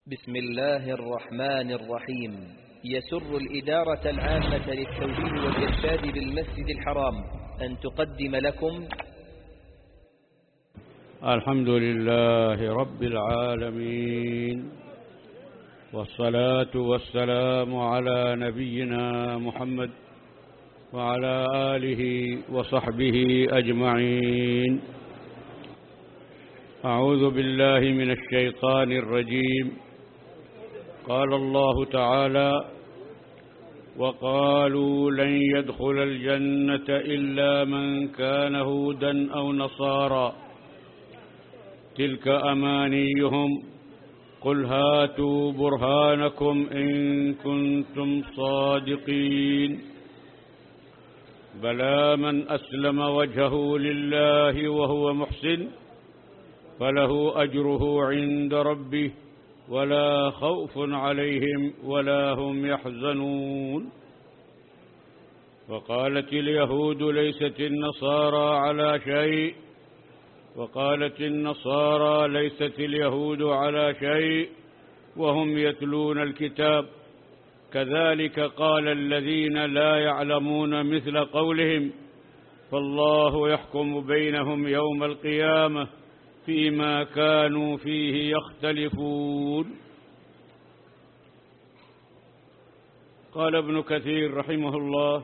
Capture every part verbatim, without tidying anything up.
بسم الله الرحمن الرحيم. يسر الإدارة العامة للتوجيه والإرشاد بالمسجد الحرام أن تقدم لكم الحمد لله رب العالمين، والصلاة والسلام على نبينا محمد وعلى آله وصحبه أجمعين. أعوذ بالله من الشيطان الرجيم. قال الله تعالى: وقالوا لن يدخل الجنة إلا من كان هودا أو نصارى تلك أمانيهم قل هاتوا برهانكم إن كنتم صادقين بلى من أسلم وجهه لله وهو محسن فله أجره عند ربه ولا خوف عليهم ولا هم يحزنون. وقالت اليهود ليست النصارى على شيء وقالت النصارى ليست اليهود على شيء وهم يتلون الكتاب كذلك قال الذين لا يعلمون مثل قولهم فالله يحكم بينهم يوم القيامة فيما كانوا فيه يختلفون. قال ابن كثير رحمه الله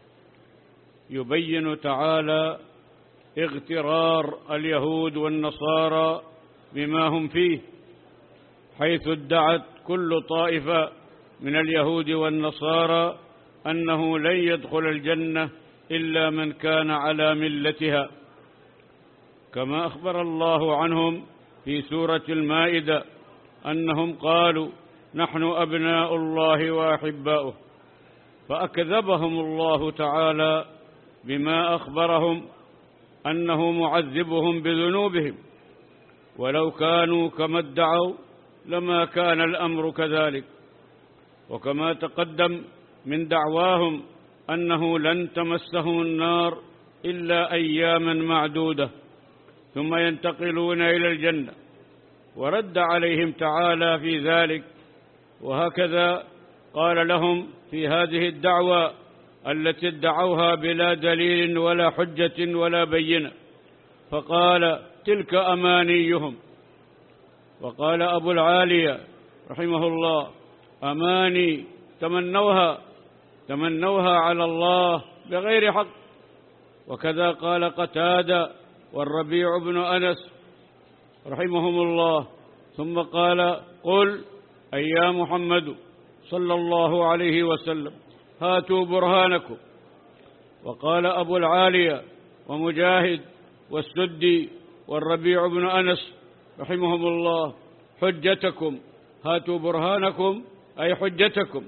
يبين تعالى اغترار اليهود والنصارى بما هم فيه، حيث ادعت كل طائفة من اليهود والنصارى أنه لن يدخل الجنة إلا من كان على ملتها، كما أخبر الله عنهم في سورة المائدة أنهم قالوا نحن أبناء الله وأحباؤه، فأكذبهم الله تعالى بما أخبرهم أنه معذبهم بذنوبهم، ولو كانوا كما ادعوا لما كان الأمر كذلك. وكما تقدم من دعواهم أنه لن تمسهم النار إلا أياما معدودة ثم ينتقلون إلى الجنة، ورد عليهم تعالى في ذلك. وهكذا قال لهم في هذه الدعوة التي ادعوها بلا دليل ولا حجة ولا بينة، فقال تلك أمانيهم. وقال أبو العالية رحمه الله أماني تمنوها تمنوها على الله بغير حق. وكذا قال قتادة والربيع بن أنس رحمهم الله. ثم قال قل أي يا محمد صلى الله عليه وسلم هاتوا برهانكم. وقال أبو العالية ومجاهد والسدي والربيع بن أنس رحمهم الله حجتكم، هاتوا برهانكم أي حجتكم.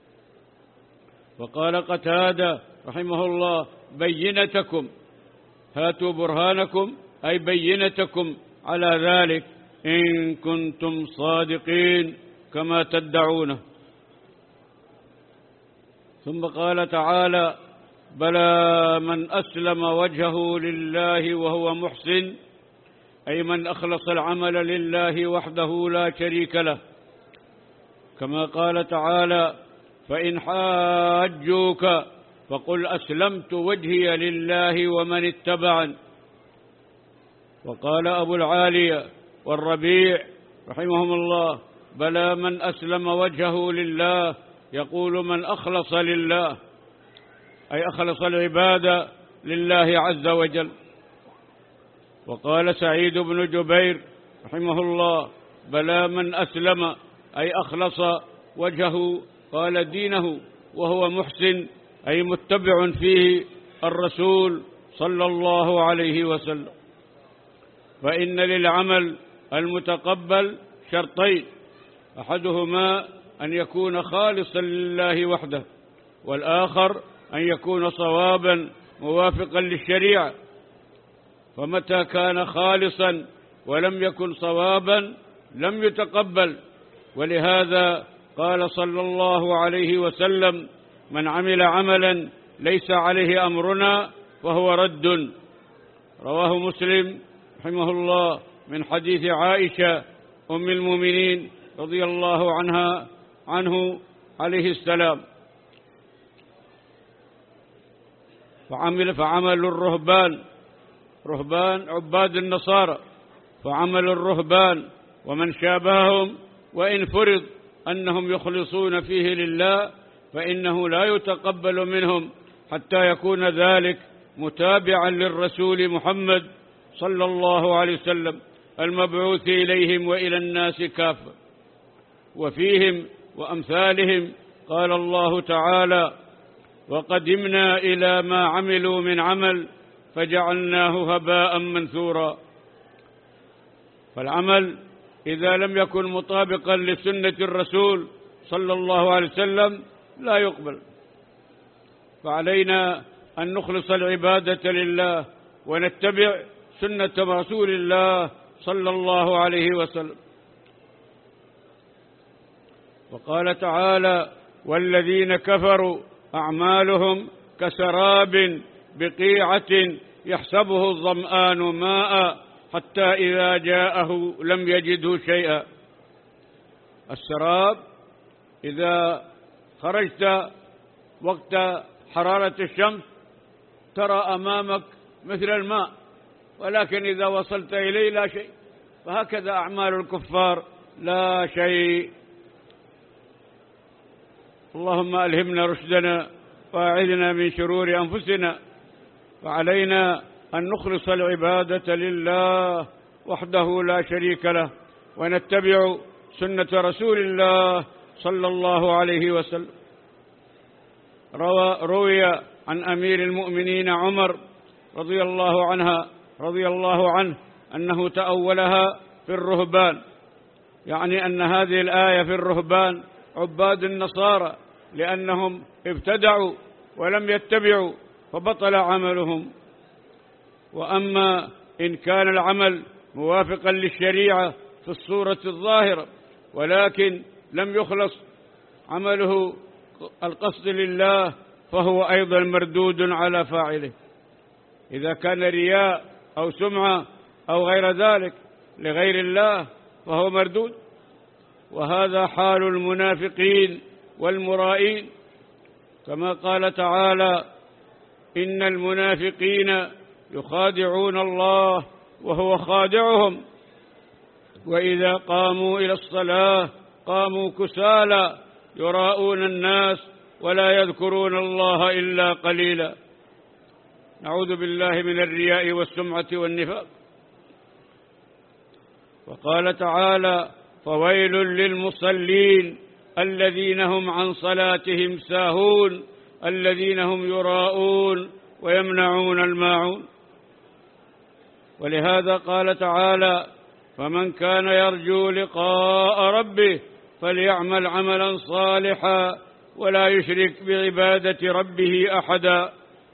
وقال قتادة رحمه الله بينتكم، هاتوا برهانكم أي بينتكم على ذلك إن كنتم صادقين كما تدعونه. ثم قال تعالى بلى من أسلم وجهه لله وهو محسن، أي من أخلص العمل لله وحده لا شريك له، كما قال تعالى فإن حاجوك فقل أسلمت وجهي لله ومن اتبعني. وقال أبو العالية والربيع رحمهم الله بلى من أسلم وجهه لله، يقول من أخلص لله أي أخلص العبادة لله عز وجل. وقال سعيد بن جبير رحمه الله بلى من أسلم أي أخلص وجهه قال دينه وهو محسن أي متبع فيه الرسول صلى الله عليه وسلم. فإن للعمل المتقبل شرطين، أحدهما أن يكون خالصا لله وحده، والآخر أن يكون صوابا موافقا للشريعة. فمتى كان خالصا ولم يكن صوابا لم يتقبل. ولهذا قال صلى الله عليه وسلم من عمل عملا ليس عليه أمرنا فهو رد. رواه مسلم رحمه الله من حديث عائشة أم المؤمنين رضي الله عنها عنه عليه السلام. فعمل فعمل الرهبان رهبان عباد النصارى فعمل الرهبان ومن شابههم وإن فرض أنهم يخلصون فيه لله فإنه لا يتقبل منهم حتى يكون ذلك متابعا للرسول محمد صلى الله عليه وسلم المبعوث إليهم وإلى الناس كافة. وفيهم وأمثالهم قال الله تعالى: وقدمنا إلى ما عملوا من عمل فجعلناه هباء منثورا. فالعمل إذا لم يكن مطابقا لسنة الرسول صلى الله عليه وسلم لا يقبل. فعلينا أن نخلص العبادة لله ونتبع سنة رسول الله صلى الله عليه وسلم. وقال تعالى: والذين كفروا أعمالهم كسراب بقيعة يحسبه الظمآن ماء حتى إذا جاءه لم يجده شيئا. السراب إذا خرجت وقت حرارة الشمس ترى أمامك مثل الماء، ولكن إذا وصلت إليه لا شيء. فهكذا أعمال الكفار لا شيء. اللهم ألهمنا رشدنا وأعذنا من شرور أنفسنا. فعلينا أن نخلص العبادة لله وحده لا شريك له ونتبع سنة رسول الله صلى الله عليه وسلم. روى روي عن أمير المؤمنين عمر رضي الله عنها رضي الله عنه أنه تأولها في الرهبان، يعني أن هذه الآية في الرهبان عباد النصارى لأنهم ابتدعوا ولم يتبعوا فبطل عملهم. وأما إن كان العمل موافقا للشريعة في الصورة الظاهرة ولكن لم يخلص عمله القصد لله فهو أيضا مردود على فاعله. إذا كان رياء أو سمعة أو غير ذلك لغير الله فهو مردود. وهذا حال المنافقين والمرائين، كما قال تعالى: إن المنافقين يخادعون الله وهو خادعهم وإذا قاموا إلى الصلاة قاموا كسالى يراءون الناس ولا يذكرون الله إلا قليلا. نعوذ بالله من الرياء والسمعة والنفاق. وقال تعالى: فويل للمصلين الذين هم عن صلاتهم ساهون الذين هم يراءون ويمنعون الماعون. ولهذا قال تعالى: فمن كان يرجو لقاء ربه فليعمل عملا صالحا ولا يشرك بعبادة ربه أحدا.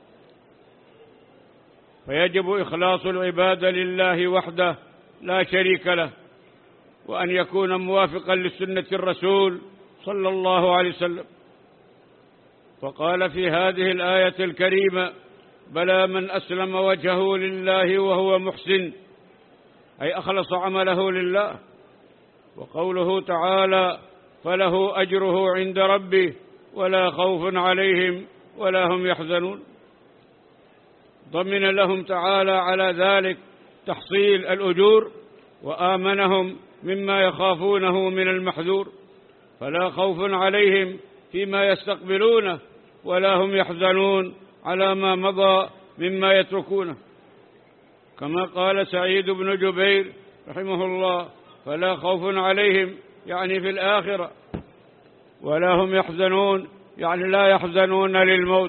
فيجب إخلاص العبادة لله وحده لا شريك له، وأن يكون موافقا لسنة الرسول صلى الله عليه وسلم. فقال في هذه الآية الكريمة: بلى من أسلم وجهه لله وهو محسن، أي أخلص عمله لله. وقوله تعالى: فله أجره عند ربه ولا خوف عليهم ولا هم يحزنون، ضمن لهم تعالى على ذلك تحصيل الأجور وآمنهم مما يخافونه من المحذور، فلا خوف عليهم فيما يستقبلونه ولا هم يحزنون على ما مضى مما يتركونه. كما قال سعيد بن جبير رحمه الله: فلا خوف عليهم يعني في الآخرة، ولا هم يحزنون يعني لا يحزنون للموت.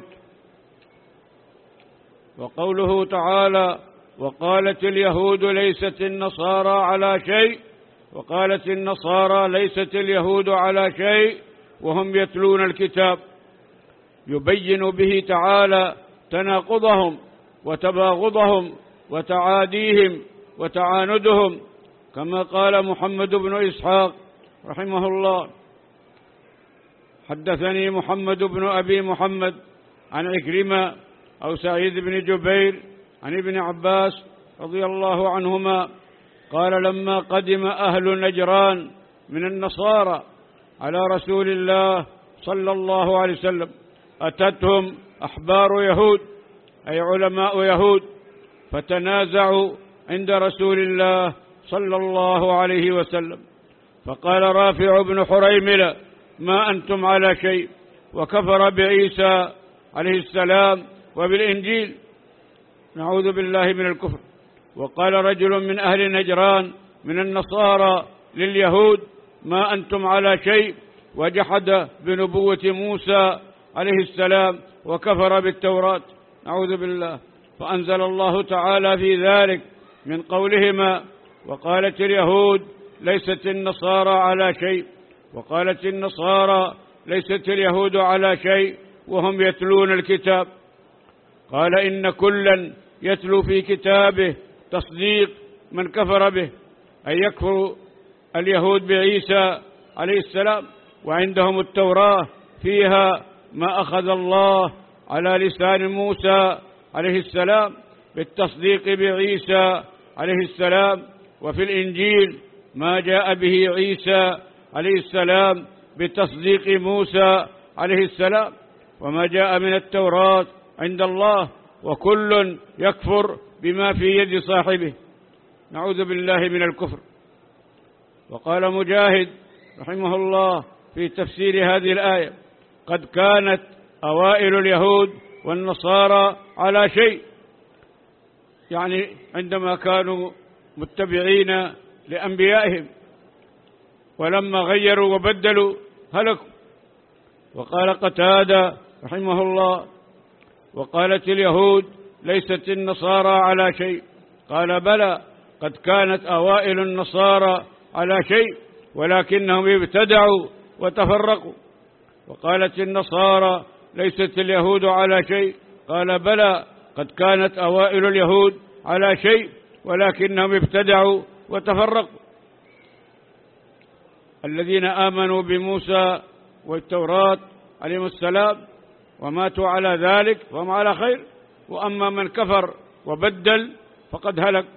وقوله تعالى: وقالت اليهود ليست النصارى على شيء وقالت النصارى ليست اليهود على شيء وهم يتلون الكتاب، يبين به تعالى تناقضهم وتباغضهم وتعاديهم وتعاندهم، كما قال محمد بن إسحاق رحمه الله: حدثني محمد بن أبي محمد عن عكرمة أو سعيد بن جبير عن ابن عباس رضي الله عنهما قال: لما قدم أهل نجران من النصارى على رسول الله صلى الله عليه وسلم، أتتهم أحبار يهود أي علماء يهود فتنازعوا عند رسول الله صلى الله عليه وسلم، فقال رافع بن حريملة: ما أنتم على شيء، وكفر بعيسى عليه السلام وبالإنجيل، نعوذ بالله من الكفر. وقال رجل من أهل نجران من النصارى لليهود: ما أنتم على شيء، وجحد بنبوة موسى عليه السلام وكفر بالتوراة، نعوذ بالله. فأنزل الله تعالى في ذلك من قولهما: وقالت اليهود ليست النصارى على شيء، وقالت النصارى ليست اليهود على شيء وهم يتلون الكتاب. قال: إن كلا يتلو في كتابه تصديق من كفر به، أي يكفر اليهود بعيسى عليه السلام، وعندهم التوراة فيها ما أخذ الله على لسان موسى عليه السلام بالتصديق بعيسى عليه السلام، وفي الإنجيل ما جاء به عيسى عليه السلام بتصديق موسى عليه السلام، وما جاء من التوراة عند الله، وكل يكفر بما في يد صاحبه، نعوذ بالله من الكفر. وقال مجاهد رحمه الله في تفسير هذه الآية: قد كانت أوائل اليهود والنصارى على شيء، يعني عندما كانوا متبعين لأنبيائهم، ولما غيروا وبدلوا هلكوا. وقال قتادة رحمه الله: وقالت اليهود ليست النصارى على شيء، قال: بلى، قد كانت أوائل النصارى على شيء ولكنهم ابتدعوا وتفرقوا. وقالت النصارى ليست اليهود على شيء، قال: بلى، قد كانت أوائل اليهود على شيء ولكنهم ابتدعوا وتفرقوا. الذين آمنوا بموسى والتوراة عليهم السلام وماتوا على ذلك وهم على خير، وأما من كفر وبدل فقد هلك.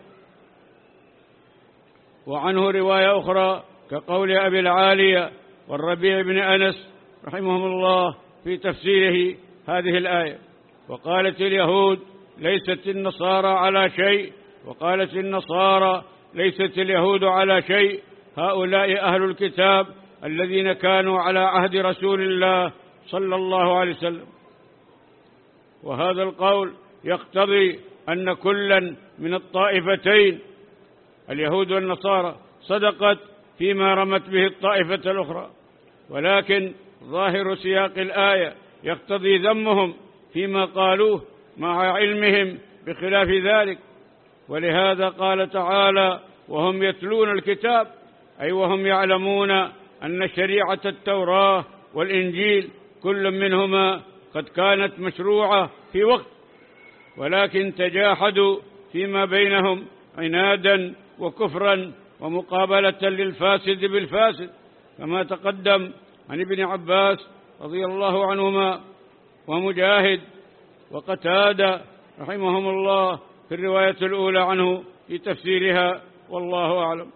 وعنه رواية أخرى كقول أبي العالية والربيع بن أنس رحمهم الله في تفسيره هذه الآية: وقالت اليهود ليست النصارى على شيء، وقالت النصارى ليست اليهود على شيء، هؤلاء أهل الكتاب الذين كانوا على عهد رسول الله صلى الله عليه وسلم. وهذا القول يقتضي أن كلا من الطائفتين اليهود والنصارى صدقت فيما رمت به الطائفة الأخرى، ولكن ظاهر سياق الآية يقتضي ذمهم فيما قالوه مع علمهم بخلاف ذلك. ولهذا قال تعالى: وهم يتلون الكتاب، أي وهم يعلمون أن شريعة التوراة والإنجيل كل منهما قد كانت مشروعة في وقت، ولكن تجاحدوا فيما بينهم عنادا وكفرا ومقابلة للفاسد بالفاسد، كما تقدم عن ابن عباس رضي الله عنهما ومجاهد وقتادة رحمهم الله في الرواية الأولى عنه في تفسيرها، والله أعلم.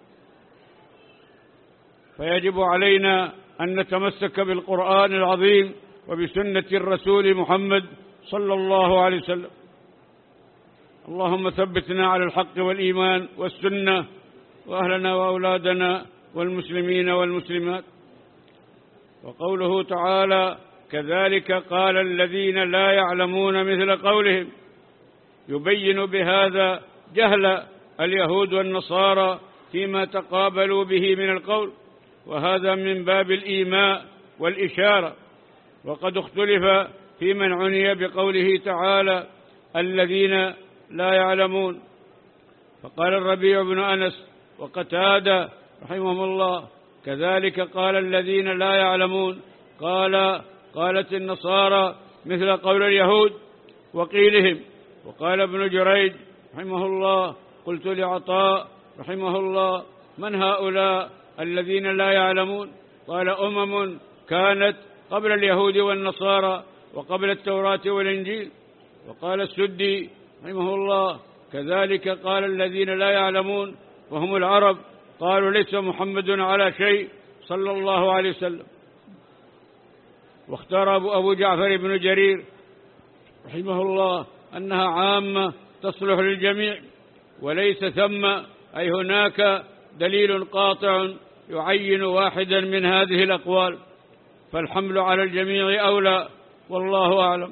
فيجب علينا أن نتمسك بالقرآن العظيم وبسنة الرسول محمد صلى الله عليه وسلم. اللهم ثبتنا على الحق والإيمان والسنة، وأهلنا وأولادنا والمسلمين والمسلمات. وقوله تعالى: كذلك قال الذين لا يعلمون مثل قولهم، يبين بهذا جهل اليهود والنصارى فيما تقابلوا به من القول، وهذا من باب الإيماء والإشارة. وقد اختلف في من عني بقوله تعالى: الذين لا يعلمون، فقال الربيع بن أنس وقتادة رحمهم الله: كذلك قال الذين لا يعلمون، قال قالت النصارى مثل قول اليهود وقيلهم. وقال ابن جريج رحمه الله: قلت لعطاء رحمه الله: من هؤلاء الذين لا يعلمون؟ قال: أمم كانت قبل اليهود والنصارى وقبل التوراة والإنجيل. وقال السدي رحمه الله: كذلك قال الذين لا يعلمون، وهم العرب قالوا ليس محمد على شيء صلى الله عليه وسلم. واختار أبو جعفر بن جرير رحمه الله أنها عامة تصلح للجميع، وليس ثم أي هناك دليل قاطع يعين واحدا من هذه الأقوال، فالحمل على الجميع أولى، والله أعلم.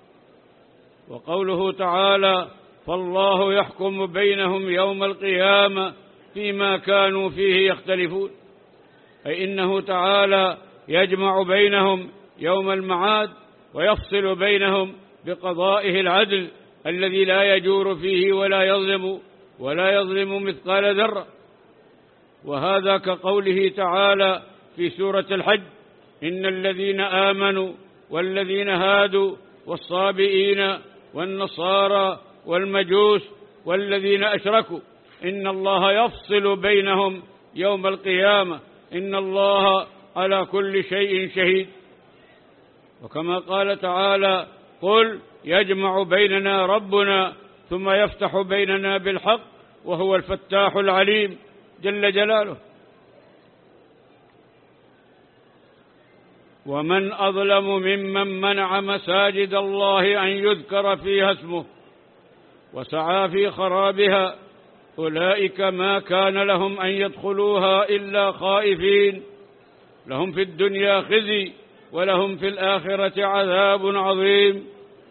وقوله تعالى: فالله يحكم بينهم يوم القيامة فيما كانوا فيه يختلفون، أي إنه تعالى يجمع بينهم يوم المعاد ويفصل بينهم بقضائه العدل الذي لا يجور فيه ولا يظلم ولا يظلم مثقال ذرة. وهذا كقوله تعالى في سورة الحج: إن الذين آمنوا والذين هادوا والصابئين والنصارى والمجوس والذين أشركوا إن الله يفصل بينهم يوم القيامة إن الله على كل شيء شهيد. وكما قال تعالى: قل يجمع بيننا ربنا ثم يفتح بيننا بالحق وهو الفتاح العليم جل جلاله. ومن أظلم ممن منع مساجد الله أن يذكر فيها اسمه وسعى في خرابها أولئك ما كان لهم أن يدخلوها إلا خائفين لهم في الدنيا خزي ولهم في الآخرة عذاب عظيم.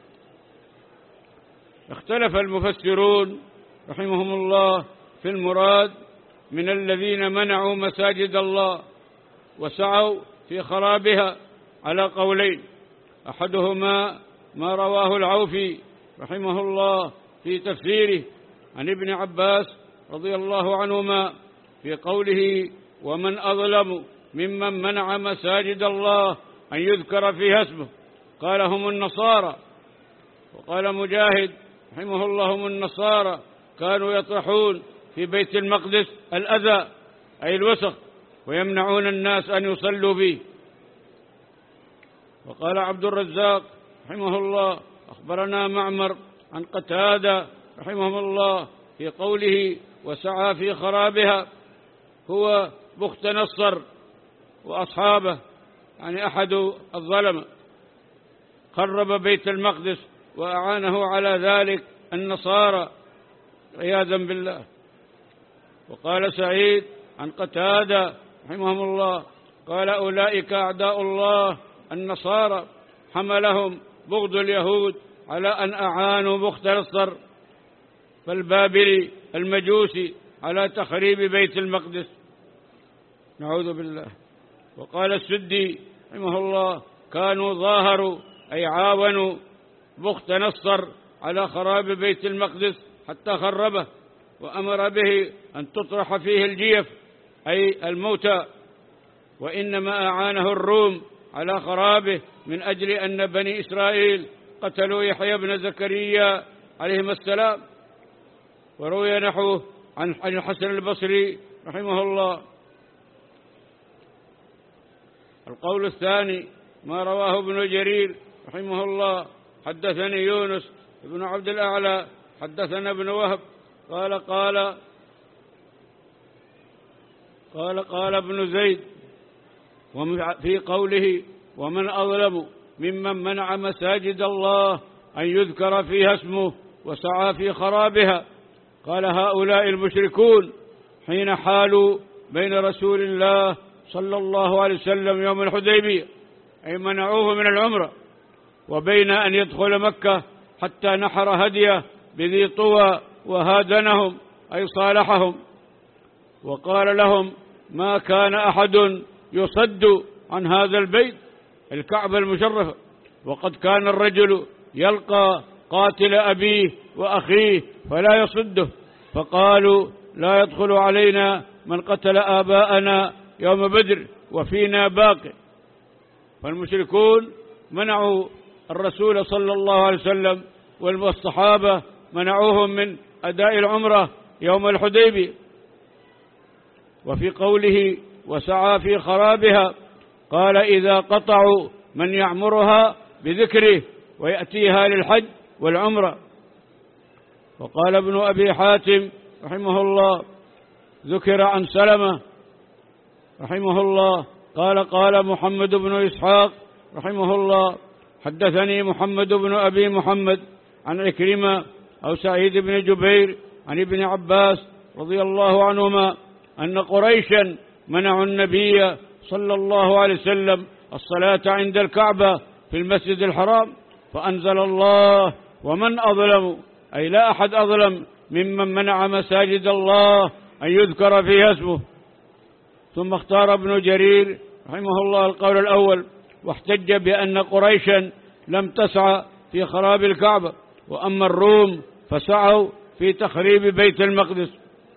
اختلف المفسرون رحمهم الله في المراد من الذين منعوا مساجد الله وسعوا في خرابها على قولين: أحدهما ما رواه العوفي رحمه الله في تفسيره عن ابن عباس رضي الله عنهما في قوله: ومن أظلم ممن منع مساجد الله أن يذكر فيها اسمه، قال: هم النصارى. وقال مجاهد رحمه الله: هم النصارى كانوا يطرحون في بيت المقدس الأذى أي الوسخ ويمنعون الناس أن يصلوا به. وقال عبد الرزاق رحمه الله: أخبرنا معمر عن قتادة رحمه الله في قوله: وسعى في خرابها، هو بخت نصر وأصحابه، يعني أحد الظلمة خرب بيت المقدس وأعانه على ذلك النصارى عياذا بالله. وقال سعيد عن قتادة رحمهم الله قال: أولئك أعداء الله النصارى حملهم بغض اليهود على أن أعانوا بخت نصر فالبابلي المجوسي على تخريب بيت المقدس، نعوذ بالله. وقال السدي رحمه الله: كانوا ظاهروا أي عاونوا بخت نصر على خراب بيت المقدس حتى خربه، وأمر به أن تطرح فيه الجيف أي الموتى، وإنما أعانه الروم على خرابه من أجل أن بني إسرائيل قتلوا يحيى بن زكريا عليهما السلام. وروي نحوه عن الحسن البصري رحمه الله. القول الثاني ما رواه ابن جرير رحمه الله: حدثني يونس بن عبد الأعلى حدثنا ابن وهب قال قال قال قال ابن زيد في قوله: ومن أظلم ممن منع مساجد الله أن يذكر فيها اسمه وسعى في خرابها، قال: هؤلاء المشركون حين حالوا بين رسول الله صلى الله عليه وسلم يوم الحديبية، أي منعوه من العمرة، وبين أن يدخل مكة حتى نحر هديه بذي طوى وهادنهم أي صالحهم، وقال لهم: ما كان أحد يصد عن هذا البيت الكعبة المشرفة، وقد كان الرجل يلقى قاتل أبيه وأخيه فلا يصده، فقالوا: لا يدخل علينا من قتل آباءنا يوم بدر وفينا باقي. فالمشركون منعوا الرسول صلى الله عليه وسلم والصحابة منعوهم من أداء العمرة يوم الحديبية. وفي قوله: وسعى في خرابها، قال: إذا قطعوا من يعمرها بذكره ويأتيها للحج والعمرة. وقال ابن أبي حاتم رحمه الله: ذكر عن سلمة رحمه الله قال قال محمد بن إسحاق رحمه الله حدثني محمد بن أبي محمد عن عكرمة أو سعيد بن جبير عن ابن عباس رضي الله عنهما أن قريشا منعوا النبي صلى الله عليه وسلم الصلاة عند الكعبة في المسجد الحرام، فأنزل الله ومن أظلم، أي لا أحد أظلم ممن منع مساجد الله أن يذكر فيها اسمه. ثم اختار ابن جرير رحمه الله القول الأول، واحتج بأن قريشا لم تسعى في خراب الكعبة، وأما الروم فسعوا في تخريب بيت المقدس.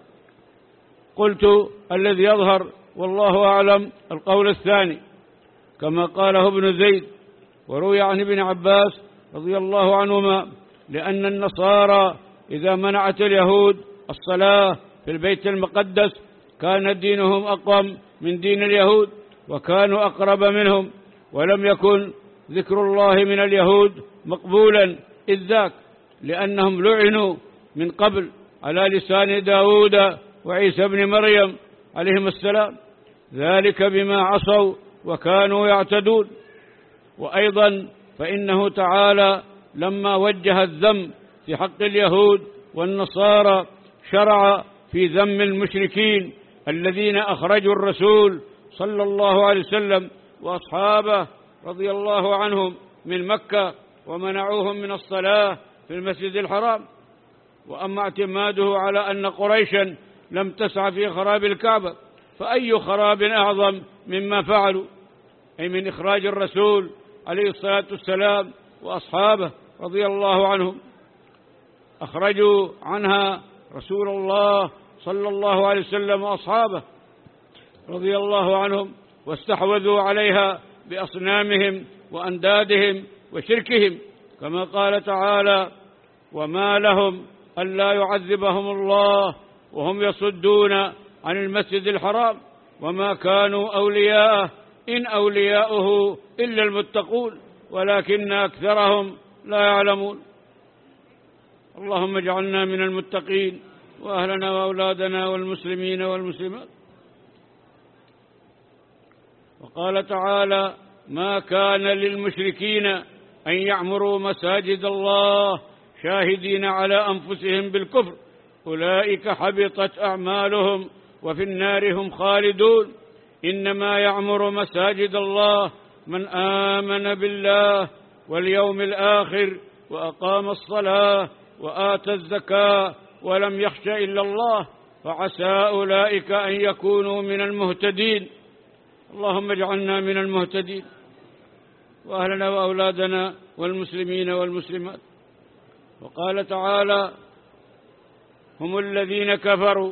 قلت الذي يظهر والله أعلم القول الثاني كما قاله ابن زيد، وروي عن ابن عباس رضي الله عنهما لأن النصارى إذا منعت اليهود الصلاة في البيت المقدس كان دينهم أقوم من دين اليهود وكانوا أقرب منهم، ولم يكن ذكر الله من اليهود مقبولا إذ ذاك، لأنهم لعنوا من قبل على لسان داود وعيسى بن مريم عليهم السلام، ذلك بما عصوا وكانوا يعتدون. وأيضا فإنه تعالى لما وجه الذم في حق اليهود والنصارى شرع في ذم المشركين الذين أخرجوا الرسول صلى الله عليه وسلم وأصحابه رضي الله عنهم من مكة ومنعوهم من الصلاة في المسجد الحرام. وأما اعتماده على أن قريشا لم تسعى في خراب الكعبة، فأي خراب أعظم مما فعلوا، أي من إخراج الرسول عليه الصلاة والسلام وأصحابه رضي الله عنهم. أخرجوا عنها رسول الله صلى الله عليه وسلم وأصحابه رضي الله عنهم، واستحوذوا عليها بأصنامهم وأندادهم وشركهم، كما قال تعالى: وما لهم ألا يعذبهم الله وهم يصدون عن المسجد الحرام وما كانوا أولياءه إن أولياؤه إلا المتقون ولكن أكثرهم لا يعلمون. اللهم اجعلنا من المتقين وأهلنا وأولادنا والمسلمين والمسلمات. وقال تعالى: ما كان للمشركين أن يعمروا مساجد الله شاهدين على أنفسهم بالكفر أولئك حبطت أعمالهم وفي النار هم خالدون. إنما يعمر مساجد الله من آمن بالله واليوم الآخر وأقام الصلاة وآتى الزكاة ولم يخش إلا الله فعسى أولئك أن يكونوا من المهتدين. اللهم اجعلنا من المهتدين وأهلنا وأولادنا والمسلمين والمسلمات. وقال تعالى: هم الذين كفروا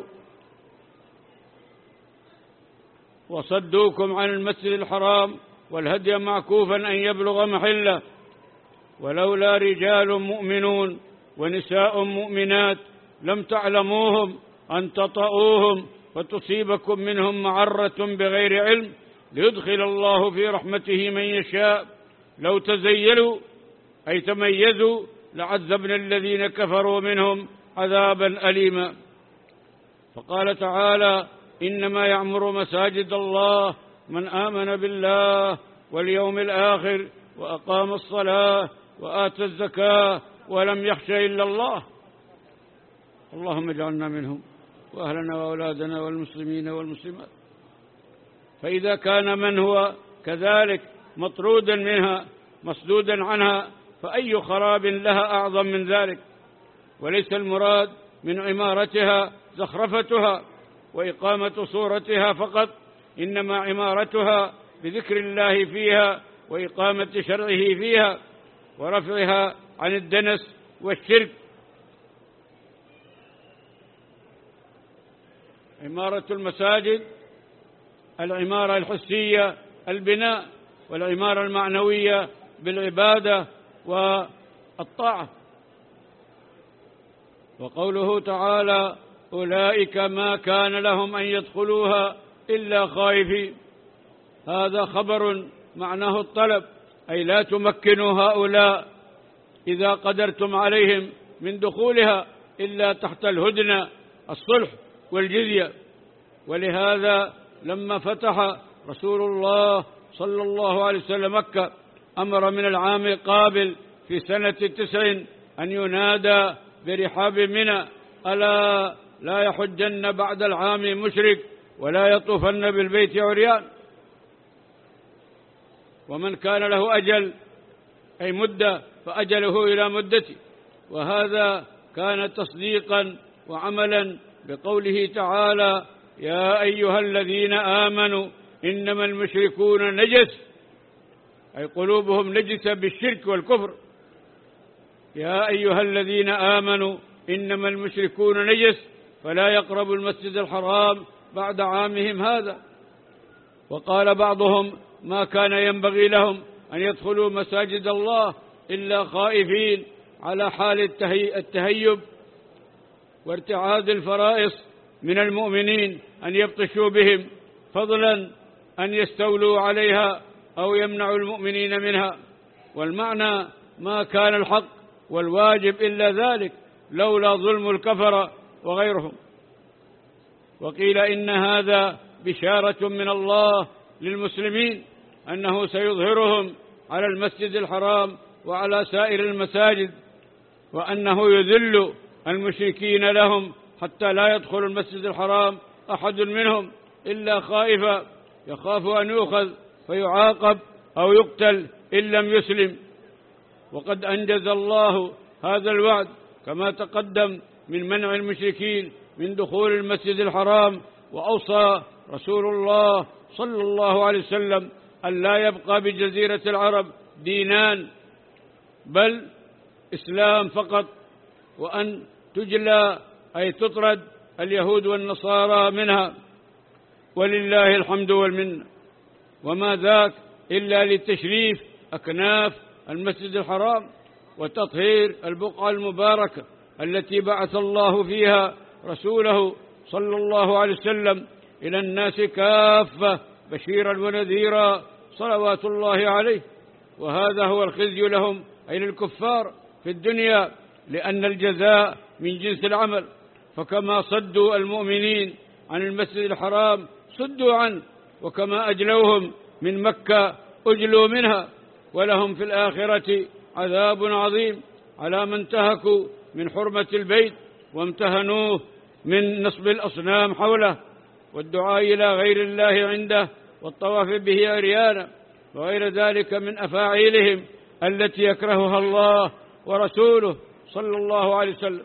وصدوكم عن المسجد الحرام والهدي معكوفا أن يبلغ محله ولولا رجال مؤمنون ونساء مؤمنات لم تعلموهم أن تطؤوهم فتصيبكم منهم معرة بغير علم ليدخل الله في رحمته من يشاء لو تزيلوا أي تميزوا لعذبنا الذين كفروا منهم عذابا أليما. فقال تعالى: إنما يعمر مساجد الله من آمن بالله واليوم الآخر وأقام الصلاة وآتى الزكاة ولم يخش إلا الله. اللهم اجعلنا منهم وأهلنا وأولادنا والمسلمين والمسلمات. فإذا كان من هو كذلك مطرودا منها مسدودا عنها فأي خراب لها أعظم من ذلك. وليس المراد من عمارتها زخرفتها وإقامة صورتها فقط، إنما عمارتها بذكر الله فيها وإقامة شرعه فيها ورفعها عن الدنس والشرك. عمارة المساجد العمارة الحسية البناء، والعمارة المعنوية بالعبادة والطاعة. وقوله تعالى: أولئك ما كان لهم أن يدخلوها إلا خائفين، هذا خبر معناه الطلب، أي لا تمكنوا هؤلاء إذا قدرتم عليهم من دخولها إلا تحت الهدنة الصلح والجزية، ولهذا لما فتح رسول الله صلى الله عليه وسلم مكة أمر من العام القابل في سنة تسع أن ينادى برحاب منى: ألا لا يحجن بعد العام مشرك ولا يطوفن بالبيت عريان. ومن كان له أجل أي مدة فأجله إلى مدته، وهذا كان تصديقا وعملا بقوله تعالى: يا أيها الذين آمنوا إنما المشركون نجس، أي قلوبهم نجسة بالشرك والكفر. يا أيها الذين آمنوا إنما المشركون نجس فلا يقربوا المسجد الحرام بعد عامهم هذا. وقال بعضهم: ما كان ينبغي لهم أن يدخلوا مساجد الله إلا خائفين على حال التهيب وارتعاد الفرائص من المؤمنين أن يبطشوا بهم، فضلا أن يستولوا عليها أو يمنعوا المؤمنين منها. والمعنى: ما كان الحق والواجب إلا ذلك لولا ظلم الكفرة وغيرهم. وقيل إن هذا بشارة من الله للمسلمين أنه سيظهرهم على المسجد الحرام وعلى سائر المساجد، وأنه يذل المشركين لهم حتى لا يدخل المسجد الحرام أحد منهم إلا خائفا يخاف أن يؤخذ فيعاقب أو يقتل إن لم يسلم. وقد أنجز الله هذا الوعد كما تقدم من منع المشركين من دخول المسجد الحرام. وأوصى رسول الله صلى الله عليه وسلم أن لا يبقى بجزيرة العرب دينان بل إسلام فقط، وأن تجلى أي تطرد اليهود والنصارى منها، ولله الحمد والمنة. وما ذاك إلا لتشريف أكناف المسجد الحرام وتطهير البقعة المباركة التي بعث الله فيها رسوله صلى الله عليه وسلم إلى الناس كافة بشيرا ونذيرا صلوات الله عليه. وهذا هو الخزي لهم أي للكفار في الدنيا، لأن الجزاء من جنس العمل. فكما صدوا المؤمنين عن المسجد الحرام صدوا عنه، وكما أجلوهم من مكة أجلوا منها. ولهم في الآخرة عذاب عظيم على من انتهكوا من حرمة البيت وامتهنوه من نصب الأصنام حوله والدعاء إلى غير الله عنده والطواف به عريانا وغير ذلك من أفاعيلهم التي يكرهها الله ورسوله صلى الله عليه وسلم.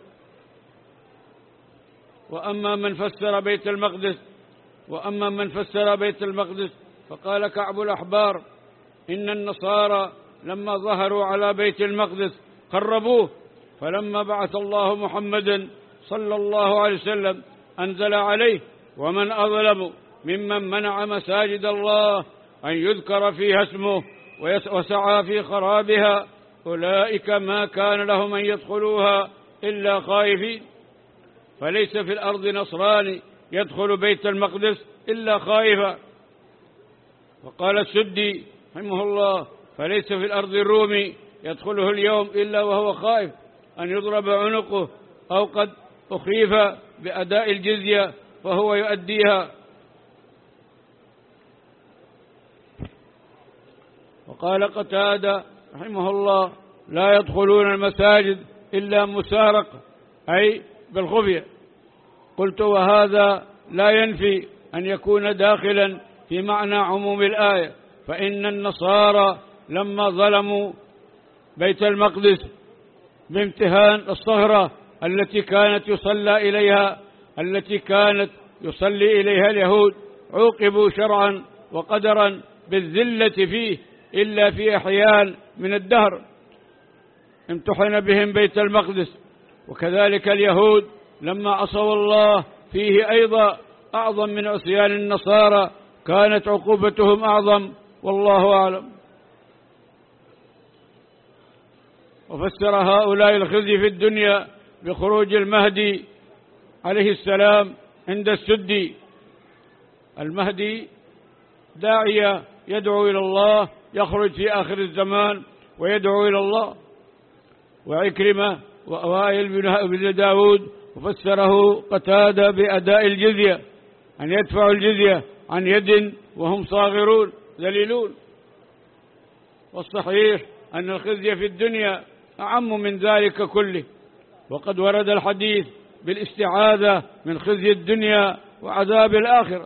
وأما من فسر بيت المقدس وأما من فسر بيت المقدس فقال كعب الأحبار: إن النصارى لما ظهروا على بيت المقدس خربوه، فلما بعث الله محمدا صلى الله عليه وسلم أنزل عليه: ومن أظلم ممن منع مساجد الله أن يذكر فيها اسمه وسعى في خرابها، أولئك ما كان لهم أن يدخلوها إلا خائفين. فليس في الأرض نصراني يدخل بيت المقدس إلا خائفا. وقال السدي رحمه الله: فليس في الأرض الرومي يدخله اليوم إلا وهو خائف أن يضرب عنقه أو قد أخيف بأداء الجزية فهو يؤديها. وقال قتادة رحمه الله: لا يدخلون المساجد إلا مسارقة أي بالخفية. قلت: وهذا لا ينفي أن يكون داخلا في معنى عموم الآية، فإن النصارى لما ظلموا بيت المقدس بامتهان الصخرة التي كانت يصلى إليها التي كانت يصلي إليها اليهود عوقبوا شرعا وقدرا بالذلة فيه إلا في أحيان من الدهر امتحن بهم بيت المقدس. وكذلك اليهود لما عصوا الله فيه أيضا أعظم من عصيان النصارى كانت عقوبتهم أعظم، والله أعلم. وفسر هؤلاء الخزي في الدنيا بخروج المهدي عليه السلام عند السدي. المهدي داعية يدعو إلى الله يخرج في آخر الزمان ويدعو إلى الله. وعكرمة وأوائل بن داود وفسره قتادة بأداء الجزية أن يدفعوا الجزية عن يد وهم صاغرون ذليلون. والصحيح أن الخزي في الدنيا أعم من ذلك كله، وقد ورد الحديث بالاستعاذة من خزي الدنيا وعذاب الآخرة،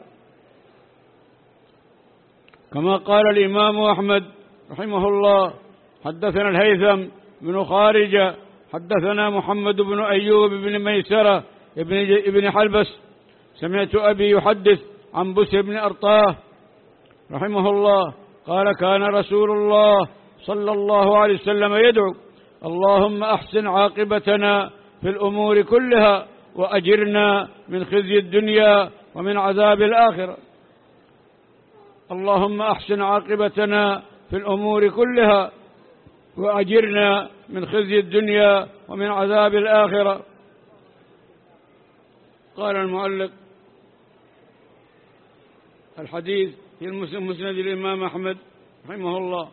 كما قال الإمام أحمد رحمه الله: حدثنا الهيثم بن خارجة حدثنا محمد بن أيوب بن ميسرة ابن حلبس سمعت أبي يحدث عن بسر بن أرطاه رحمه الله قال: كان رسول الله صلى الله عليه وسلم يدعو: اللهم أحسن عاقبتنا في الأمور كلها وأجرنا من خزي الدنيا ومن عذاب الآخرة. اللهم أحسن عاقبتنا في الأمور كلها وأجرنا من خزي الدنيا ومن عذاب الآخرة. قال المؤلف: الحديث في مسند الإمام أحمد رحمه الله،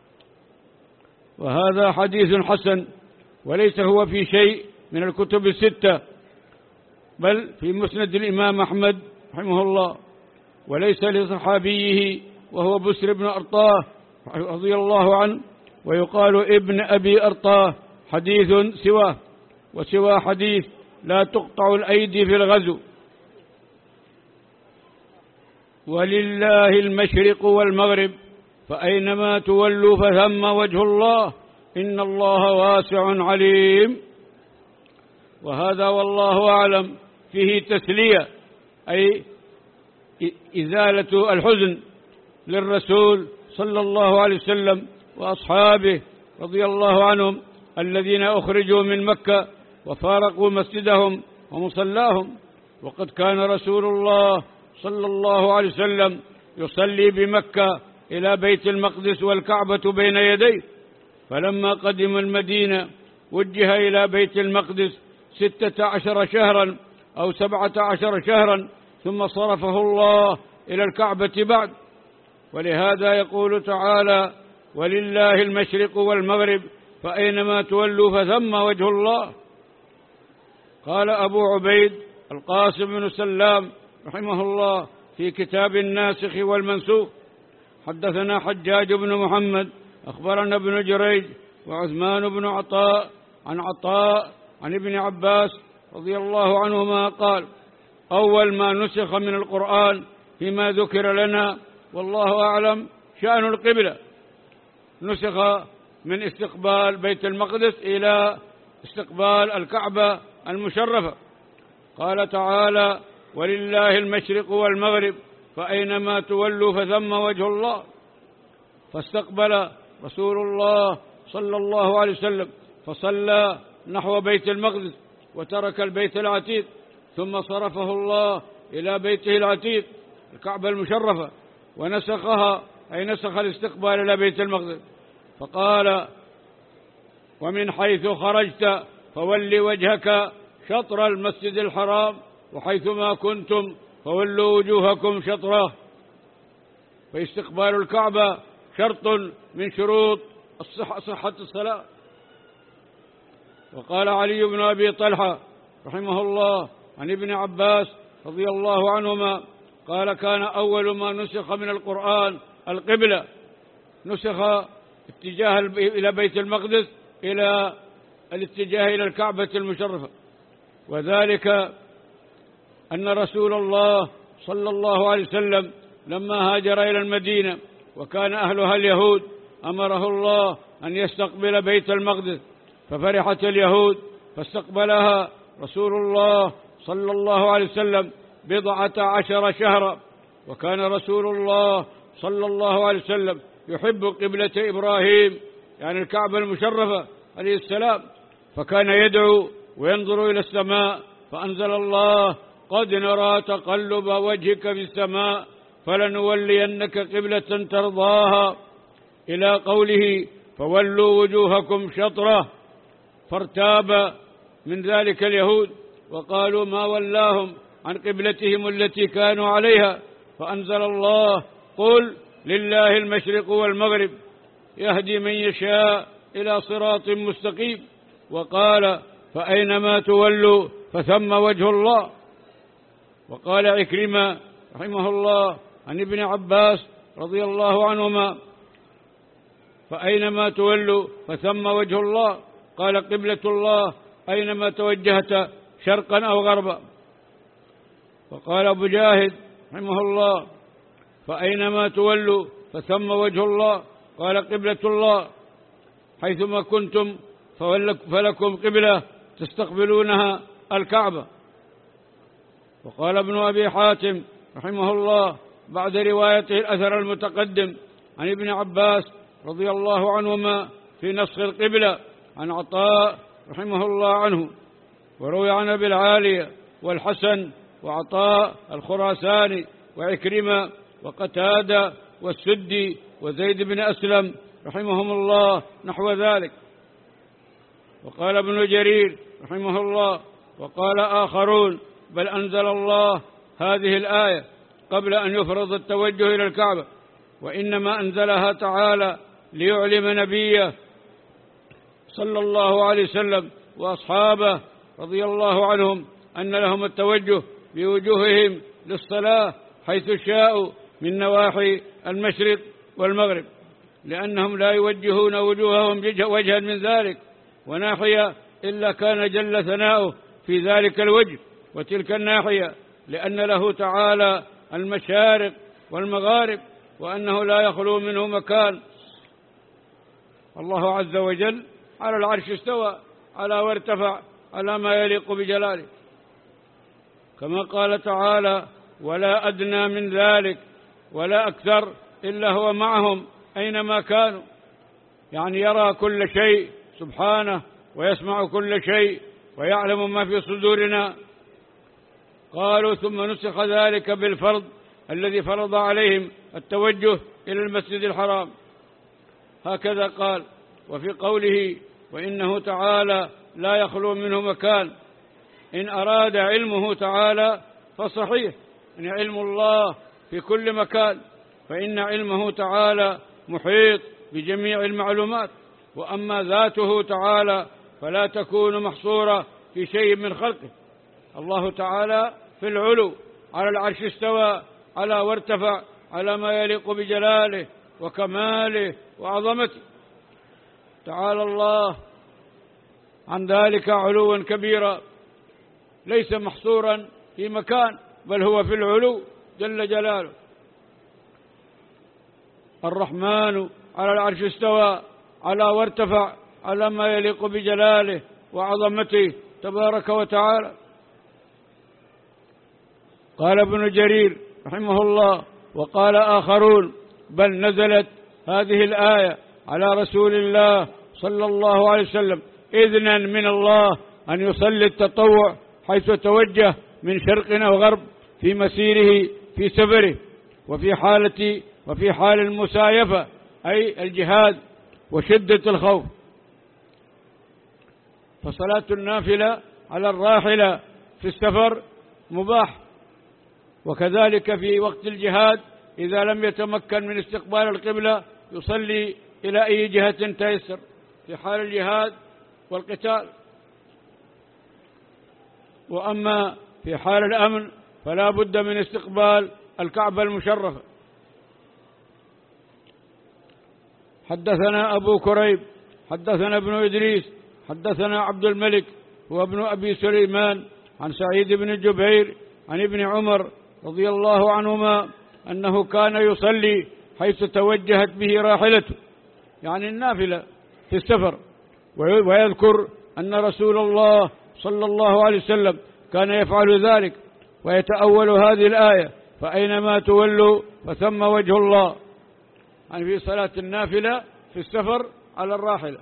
وهذا حديث حسن، وليس هو في شيء من الكتب الستة، بل في مسند الإمام أحمد رحمه الله، وليس لصحابيه وهو بسر بن أرطاه رضي الله عنه، ويقال ابن أبي أرطاه، حديث سواه، وسوى حديث لا تقطع الأيدي في الغزو. ولله المشرق والمغرب فأينما تولوا فثم وجه الله إن الله واسع عليم. وهذا والله أعلم فيه تسلية، أي إزالة الحزن للرسول صلى الله عليه وسلم وأصحابه رضي الله عنهم الذين أخرجوا من مكة وفارقوا مسجدهم ومصلاهم. وقد كان رسول الله صلى الله عليه وسلم يصلي بمكة إلى بيت المقدس والكعبة بين يديه، فلما قدم المدينة وجه إلى بيت المقدس ستة عشر شهرا أو سبعة عشر شهرا، ثم صرفه الله إلى الكعبة بعد. ولهذا يقول تعالى: ولله المشرق والمغرب فأينما تولوا فثم وجه الله. قال أبو عبيد القاسم بن سلام رحمه الله في كتاب الناسخ والمنسوخ: حدثنا حجاج بن محمد أخبرنا ابن جريج وعثمان بن عطاء عن عطاء عن ابن عباس رضي الله عنهما قال: أول ما نسخ من القرآن فيما ذكر لنا والله أعلم شأن القبلة، نسخ من استقبال بيت المقدس إلى استقبال الكعبة المشرفة. قال تعالى: ولله المشرق والمغرب فأينما تولوا فثم وجه الله. فاستقبل رسول الله صلى الله عليه وسلم فصلى نحو بيت المقدس وترك البيت العتيق، ثم صرفه الله إلى بيته العتيق الكعبة المشرفة ونسخها، أي نسخ الاستقبال إلى بيت المقدس، فقال: ومن حيث خرجت فول وجهك شطر المسجد الحرام وحيثما كنتم فولوا وجوهكم شطره. فاستقبال الكعبة شرط من شروط الصحة صحة الصلاة. وقال علي بن أبي طلحة رحمه الله عن ابن عباس رضي الله عنهما قال: كان أول ما نسخ من القرآن القبلة، نسخ اتجاه إلى بيت المقدس إلى الاتجاه إلى الكعبة المشرفة، وذلك أن رسول الله صلى الله عليه وسلم لما هاجر إلى المدينة وكان أهلها اليهود أمره الله أن يستقبل بيت المقدس، ففرحت اليهود فاستقبلها رسول الله صلى الله عليه وسلم بضعة عشر شهرا. وكان رسول الله صلى الله عليه وسلم يحب قبلة إبراهيم، يعني الكعبة المشرفة عليه السلام، فكان يدعو وينظر إلى السماء، فأنزل الله: قد نرى تقلب وجهك في السماء فلنولينك قبلة ترضاها، إلى قوله: فولوا وجوهكم شطرة. فارتاب من ذلك اليهود وقالوا: ما ولاهم عن قبلتهم التي كانوا عليها، فأنزل الله: قل لله المشرق والمغرب يهدي من يشاء إلى صراط مستقيم. وقال: فأينما تولوا فثم وجه الله. وقال عكرمة رحمه الله عن ابن عباس رضي الله عنهما: فأينما تولوا فثم وجه الله. قال: قبلة الله أينما توجهت، شرقا أو غربا. وقال أبو جاهد رحمه الله: فأينما تولوا فثم وجه الله. قال: قبلة الله حيثما كنتم فلكم قبلة تستقبلونها، الكعبة. وقال ابن أبي حاتم رحمه الله بعد روايته الأثر المتقدم عن ابن عباس رضي الله عنهما في نسخ القبلة عن عطاء رحمه الله عنه. وروي عن أبي العالية والحسن وعطاء الخراساني وعكرمة وقتادة والسدي وزيد بن أسلم رحمهم الله نحو ذلك. وقال ابن جرير رحمه الله: وقال آخرون: بل أنزل الله هذه الآية قبل أن يفرض التوجه إلى الكعبة، وإنما أنزلها تعالى ليعلم نبيه صلى الله عليه وسلم وأصحابه رضي الله عنهم أن لهم التوجه بوجوههم للصلاة حيث شاءوا من نواحي المشرق والمغرب، لأنهم لا يوجهون وجوههم وجها من ذلك وناحية إلا كان جل ثناؤه في ذلك الوجه وتلك الناحية، لأن له تعالى المشارق والمغارب، وأنه لا يخلو منه مكان. الله عز وجل على العرش استوى على وارتفع على ما يليق بجلاله، كما قال تعالى: ولا أدنى من ذلك ولا أكثر إلا هو معهم أينما كانوا. يعني يرى كل شيء سبحانه ويسمع كل شيء ويعلم ما في صدورنا. قالوا: ثم نسخ ذلك بالفرض الذي فرض عليهم التوجه إلى المسجد الحرام. هكذا قال. وفي قوله: وإنه تعالى لا يخلو منه مكان، إن أراد علمه تعالى فصحيح إن علم الله في كل مكان، فإن علمه تعالى محيط بجميع المعلومات. وأما ذاته تعالى فلا تكون محصورة في شيء من خلقه. الله تعالى في العلو على العرش استوى على وارتفع على ما يليق بجلاله وكماله وعظمته. تعالى الله عن ذلك علوا كبيرا، ليس محصورا في مكان، بل هو في العلو جل جلاله. الرحمن على العرش استوى على وارتفع على ما يليق بجلاله وعظمته تبارك وتعالى. قال ابن جرير رحمه الله: وقال آخرون: بل نزلت هذه الآية على رسول الله صلى الله عليه وسلم إذنا من الله أن يصلي التطوع حيث توجه من شرق أو غرب في مسيره في سفره، وفي حالة وفي حال المسايفة أي الجهاد وشدة الخوف. فصلاة النافلة على الراحلة في السفر مباح، وكذلك في وقت الجهاد إذا لم يتمكن من استقبال القبلة يصلي إلى أي جهة تيسر في حال الجهاد والقتال. وأما في حال الأمن فلا بد من استقبال الكعبة المشرفة. حدثنا أبو كريب حدثنا ابن إدريس حدثنا عبد الملك هو ابن أبي سليمان عن سعيد بن جبير عن ابن عمر رضي الله عنهما أنه كان يصلي حيث توجهت به راحلته، يعني النافلة في السفر، ويذكر أن رسول الله صلى الله عليه وسلم كان يفعل ذلك، ويتأول هذه الآية: فأينما تولوا فثم وجه الله، يعني في صلاة النافلة في السفر على الراحلة.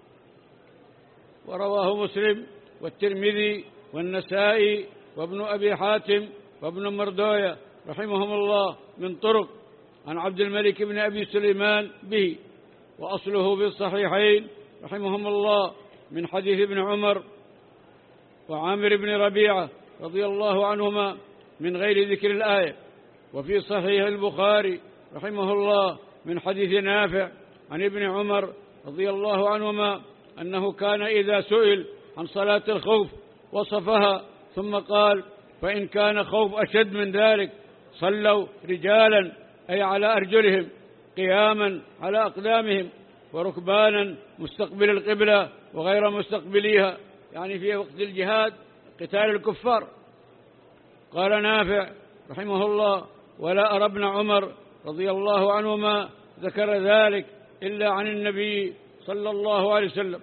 ورواه مسلم والترمذي والنسائي وابن أبي حاتم وابن مردوية رحمهم الله من طرق عن عبد الملك بن أبي سليمان به، وأصله في الصحيحين رحمهم الله من حديث ابن عمر وعامر بن ربيعة رضي الله عنهما من غير ذكر الآية. وفي صحيح البخاري رحمه الله من حديث نافع عن ابن عمر رضي الله عنهما أنه كان إذا سئل عن صلاة الخوف وصفها ثم قال: فإن كان خوف أشد من ذلك صلوا رجالا أي على أرجلهم، قياما على أقدامهم، وركبانا مستقبل القبلة وغير مستقبليها، يعني في وقت الجهاد قتال الكفار. قال نافع رحمه الله: ولا أرى ابن عمر رضي الله عنهما ذكر ذلك إلا عن النبي صلى الله عليه وسلم.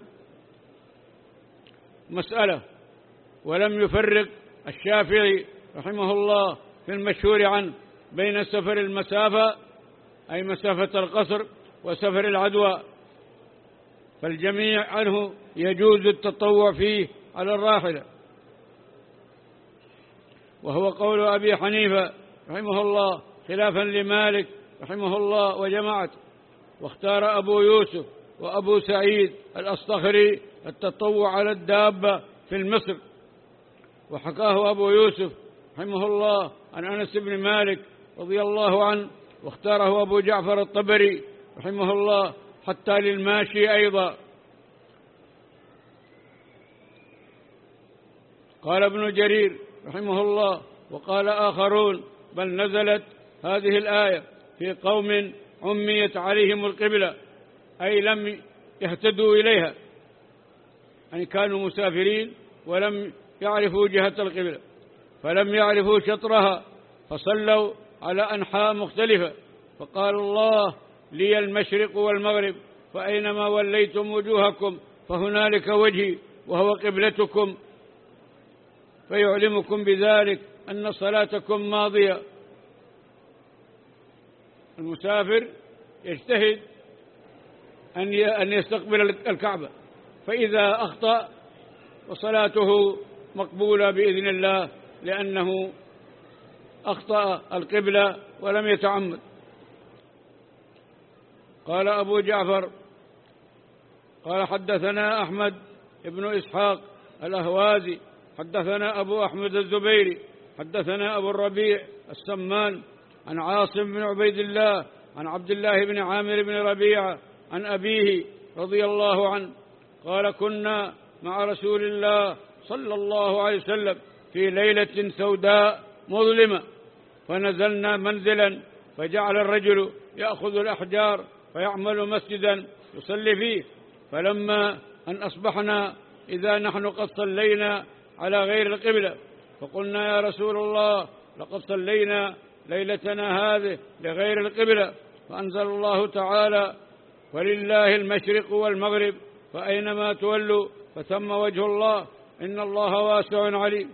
مسألة: ولم يفرق الشافعي رحمه الله في المشهور عنه بين سفر المسافة أي مسافة القصر وسفر العدوى، فالجميع عنه يجوز التطوع فيه على الراحلة، وهو قول أبي حنيفة رحمه الله خلافا لمالك رحمه الله وجماعته. واختار أبو يوسف وأبو سعيد الأصطخري التطوع على الدابة في المصر، وحكاه أبو يوسف رحمه الله عن أنس بن مالك رضي الله عنه، واختاره أبو جعفر الطبري رحمه الله حتى للماشي أيضا. قال ابن جرير رحمه الله: وقال آخرون: بل نزلت هذه الآية في قوم عميت عليهم القبلة، أي لم يهتدوا إليها، يعني كانوا مسافرين ولم يعرفوا جهة القبلة، فلم يعرفوا شطرها، فصلوا على أنحاء مختلفة، فقال الله: لي المشرق والمغرب، فأينما وليتم وجوهكم فهنالك وجهي وهو قبلتكم، فيعلمكم بذلك أن صلاتكم ماضية. المسافر يجتهد أن يستقبل الكعبة، فإذا أخطأ وصلاته مقبولة بإذن الله، لأنه أخطأ القبلة ولم يتعمد. قال أبو جعفر: قال حدثنا أحمد بن إسحاق الأهوازي حدثنا أبو أحمد الزبيري حدثنا أبو الربيع السمان عن عاصم بن عبيد الله عن عبد الله بن عامر بن ربيعة عن أبيه رضي الله عنه قال: كنا مع رسول الله صلى الله عليه وسلم في ليلة سوداء مظلمة، فنزلنا منزلا، فجعل الرجل يأخذ الأحجار فيعمل مسجدا يصلي فيه، فلما أن أصبحنا إذا نحن قد صلينا على غير القبلة، فقلنا: يا رسول الله، لقد صلينا ليلتنا هذه لغير القبلة، فأنزل الله تعالى: ولله المشرق والمغرب، فأينما تولوا فثم وجه الله، إن الله واسع عليم.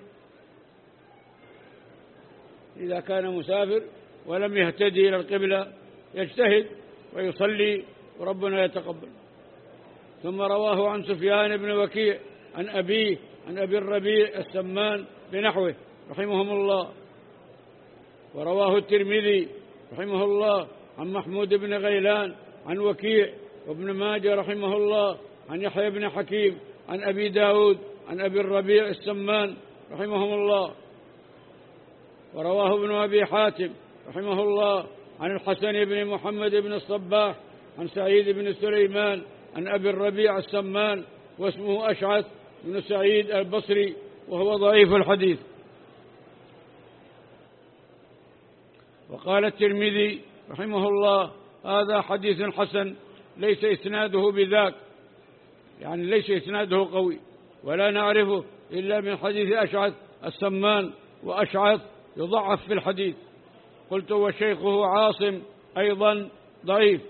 إذا كان مسافر ولم يهتدي إلى القبلة يجتهد ويصلي وربنا يتقبل. ثم رواه عن سفيان بن وكيع عن أبيه عن أبي الربيع السمان بنحوه رحمهم الله. ورواه الترمذي رحمه الله عن محمود بن غيلان عن وكيع، وابن ماجه رحمه الله عن يحيى بن حكيم عن أبي داود عن أبي الربيع السمان رحمهم الله. ورواه ابن أبي حاتم رحمه الله عن الحسن بن محمد بن الصباح عن سعيد بن سليمان عن أبي الربيع السمان، واسمه أشعث بن سعيد البصري، وهو ضعيف الحديث. وقال الترمذي رحمه الله: هذا حديث حسن ليس إسناده بذاك، يعني ليس إسناده قوي، ولا نعرفه إلا من حديث أشعث السمان، وأشعث يضعف في الحديث. قلت: وشيخه عاصم أيضا ضعيف.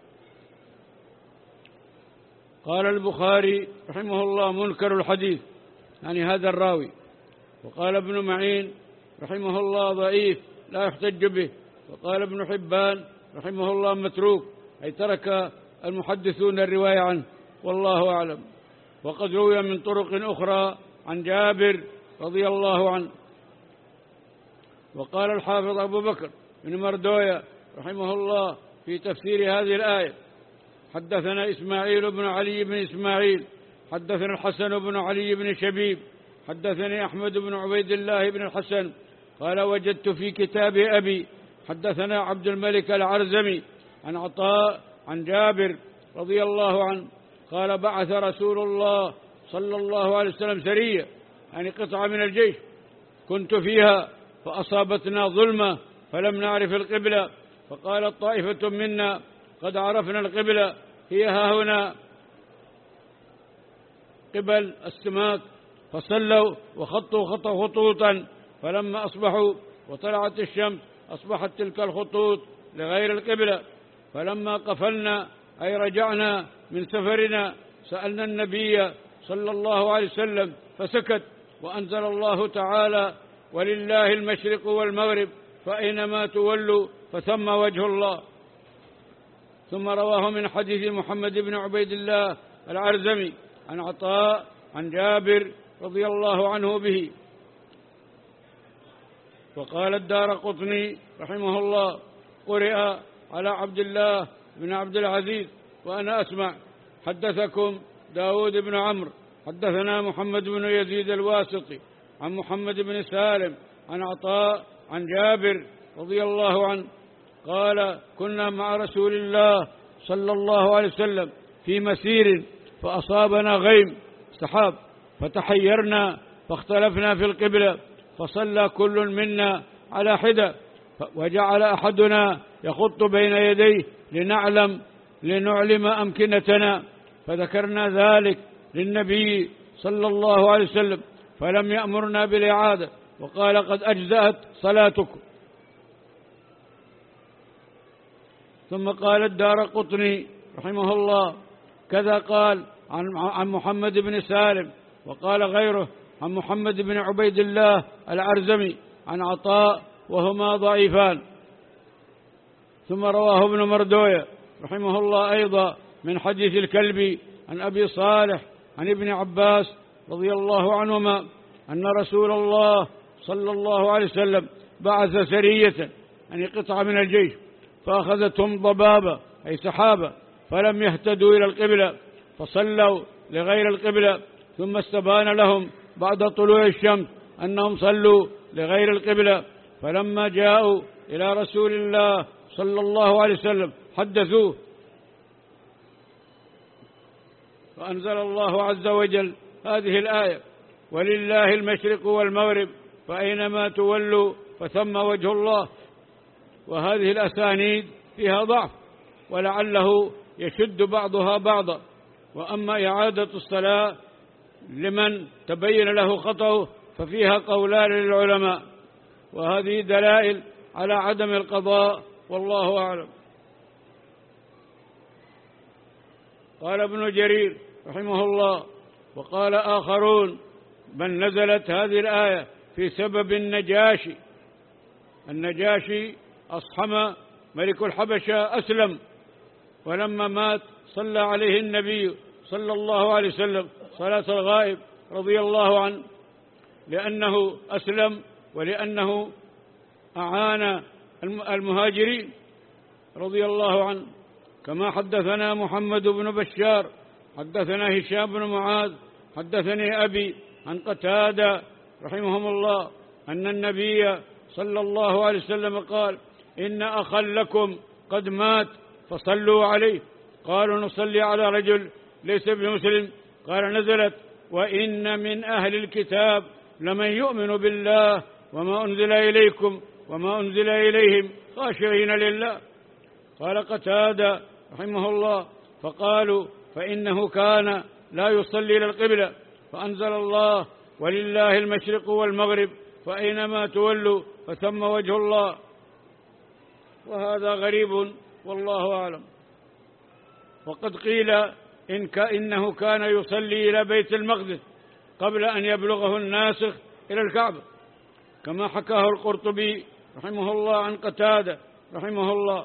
قال البخاري رحمه الله: منكر الحديث، يعني هذا الراوي. وقال ابن معين رحمه الله: ضعيف لا يحتج به. وقال ابن حبان رحمه الله: متروك، أي ترك المحدثون الرواية عنه، والله أعلم. وقد روي من طرق أخرى عن جابر رضي الله عنه. وقال الحافظ أبو بكر بن مردوية رحمه الله في تفسير هذه الآية: حدثنا إسماعيل بن علي بن إسماعيل حدثنا الحسن بن علي بن شبيب حدثني أحمد بن عبيد الله بن الحسن قال: وجدت في كتاب أبي حدثنا عبد الملك العرزمي عن عطاء عن جابر رضي الله عنه قال: بعث رسول الله صلى الله عليه وسلم سرية، يعني قطعة من الجيش، كنت فيها فأصابتنا ظلمة فلم نعرف القبلة، فقالت طائفة منا قد عرفنا القبلة، هي ها هنا قبل السماك، فصلوا وخطوا خطوا خطوطا، فلما أصبحوا وطلعت الشمس أصبحت تلك الخطوط لغير القبلة. فلما قفلنا أي رجعنا من سفرنا سألنا النبي صلى الله عليه وسلم فسكت، وأنزل الله تعالى: ولله المشرق والمغرب فأينما تولوا فثم وجه الله. ثم رواه من حديث محمد بن عبيد الله العرزمي عن عطاء عن جابر رضي الله عنه به. وقال الدارقطني رحمه الله: قرئ على عبد الله بن عبد العزيز وأنا أسمع: حدثكم داود بن عمرو حدثنا محمد بن يزيد الواسطي عن محمد بن سالم عن عطاء عن جابر رضي الله عنه قال: كنا مع رسول الله صلى الله عليه وسلم في مسير فأصابنا غيم سحاب، فتحيرنا فاختلفنا في القبلة، فصلى كل منا على حدة، وجعل أحدنا يخط بين يديه لنعلم لنعلم أمكنتنا، فذكرنا ذلك للنبي صلى الله عليه وسلم فلم يأمرنا بالإعادة، وقال: قد أجزأت صلاتكم. ثم قال الدارقطني رحمه الله: كذا قال عن محمد بن سالم، وقال غيره عن محمد بن عبيد الله العرزمي عن عطاء، وهما ضعيفان. ثم رواه ابن مردوية رحمه الله أيضا من حديث الكلبي عن أبي صالح عن ابن عباس رضي الله عنهما أن رسول الله صلى الله عليه وسلم بعث سرية، يعني قطعة من الجيش، فأخذتهم ضبابة أي سحابة، فلم يهتدوا إلى القبلة، فصلوا لغير القبلة، ثم استبان لهم بعد طلوع الشمس أنهم صلوا لغير القبلة، فلما جاءوا إلى رسول الله صلى الله عليه وسلم حدثوه، فأنزل الله عز وجل هذه الآية: ولله المشرق والمغرب فأينما تولوا فثم وجه الله. وهذه الأسانيد فيها ضعف، ولعله يشد بعضها بعضا. وأما إعادة الصلاة لمن تبين له خطأه ففيها قولان للعلماء، وهذه دلائل على عدم القضاء، والله أعلم. قال ابن جرير رحمه الله: وقال آخرون: بل نزلت هذه الآية في سبب النجاشي. النجاشي أصحم ملك الحبشة أسلم، ولما مات صلى عليه النبي صلى الله عليه وسلم صلاة الغائب رضي الله عنه، لأنه أسلم ولأنه أعان المهاجرين رضي الله عنه. كما حدثنا محمد بن بشار حدثنا هشام بن معاذ حدثني أبي عن قتادة رحمهم الله أن النبي صلى الله عليه وسلم قال: إن أخا لكم قد مات فصلوا عليه. قالوا: نصلي على رجل ليس بمسلم. قال: نزلت: وإن من أهل الكتاب لمن يؤمن بالله وما أنزل إليكم وما أنزل إليهم خاشعين لله. قال قتادة رحمه الله: فقالوا: فإنه كان لا يصلي إلى القبلة، فأنزل الله: ولله المشرق والمغرب فأينما تولوا فثم وجه الله. وهذا غريب والله أعلم. وقد قيل إن إنه كان يصلي إلى بيت المقدس قبل أن يبلغه الناسخ إلى الكعبة، كما حكاه القرطبي رحمه الله عن قتادة رحمه الله.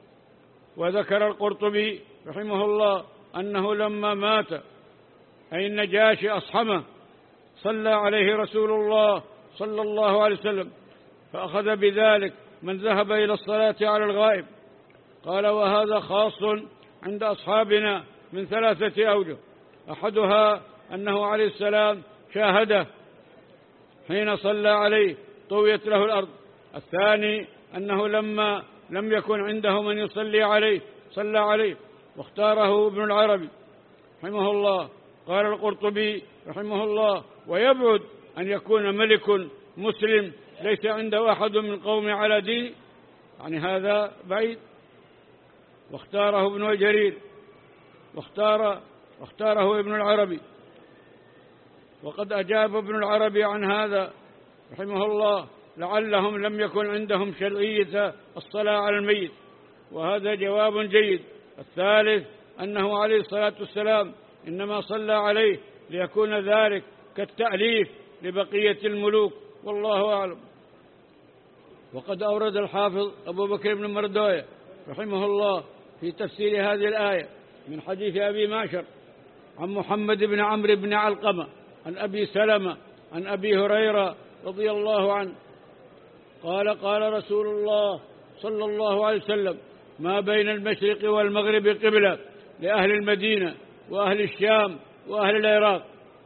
وذكر القرطبي رحمه الله أنه لما مات أي النجاشي أصحمه صلى عليه رسول الله صلى الله عليه وسلم، فأخذ بذلك من ذهب إلى الصلاة على الغائب. قال: وهذا خاص عند أصحابنا من ثلاثة أوجه: أحدها أنه عليه السلام شاهده حين صلى عليه طويت له الأرض. الثاني أنه لما لم يكن عنده من يصلي عليه صلى عليه، واختاره ابن العربي رحمه الله. قال القرطبي رحمه الله: ويبعد أن يكون ملك مسلم ليس عنده أحد من قومه على دين يعني هذا بعيد. واختاره ابن جرير واختار واختاره ابن العربي. وقد أجاب ابن العربي عن هذا رحمه الله: لعلهم لم يكن عندهم شرعية الصلاة على الميت، وهذا جواب جيد. الثالث أنه عليه الصلاة والسلام إنما صلى عليه ليكون ذلك كالتأليف لبقية الملوك، والله أعلم. وقد أورد الحافظ أبو بكر بن مردوية رحمه الله في تفسير هذه الآية من حديث أبي معشر عن محمد بن عمرو بن علقمة عن أبي سلمة عن أبي هريرة رضي الله عنه قال: قال رسول الله صلى الله عليه وسلم: ما بين المشرق والمغرب قبلة لأهل المدينة وأهل الشام وأهل العراق.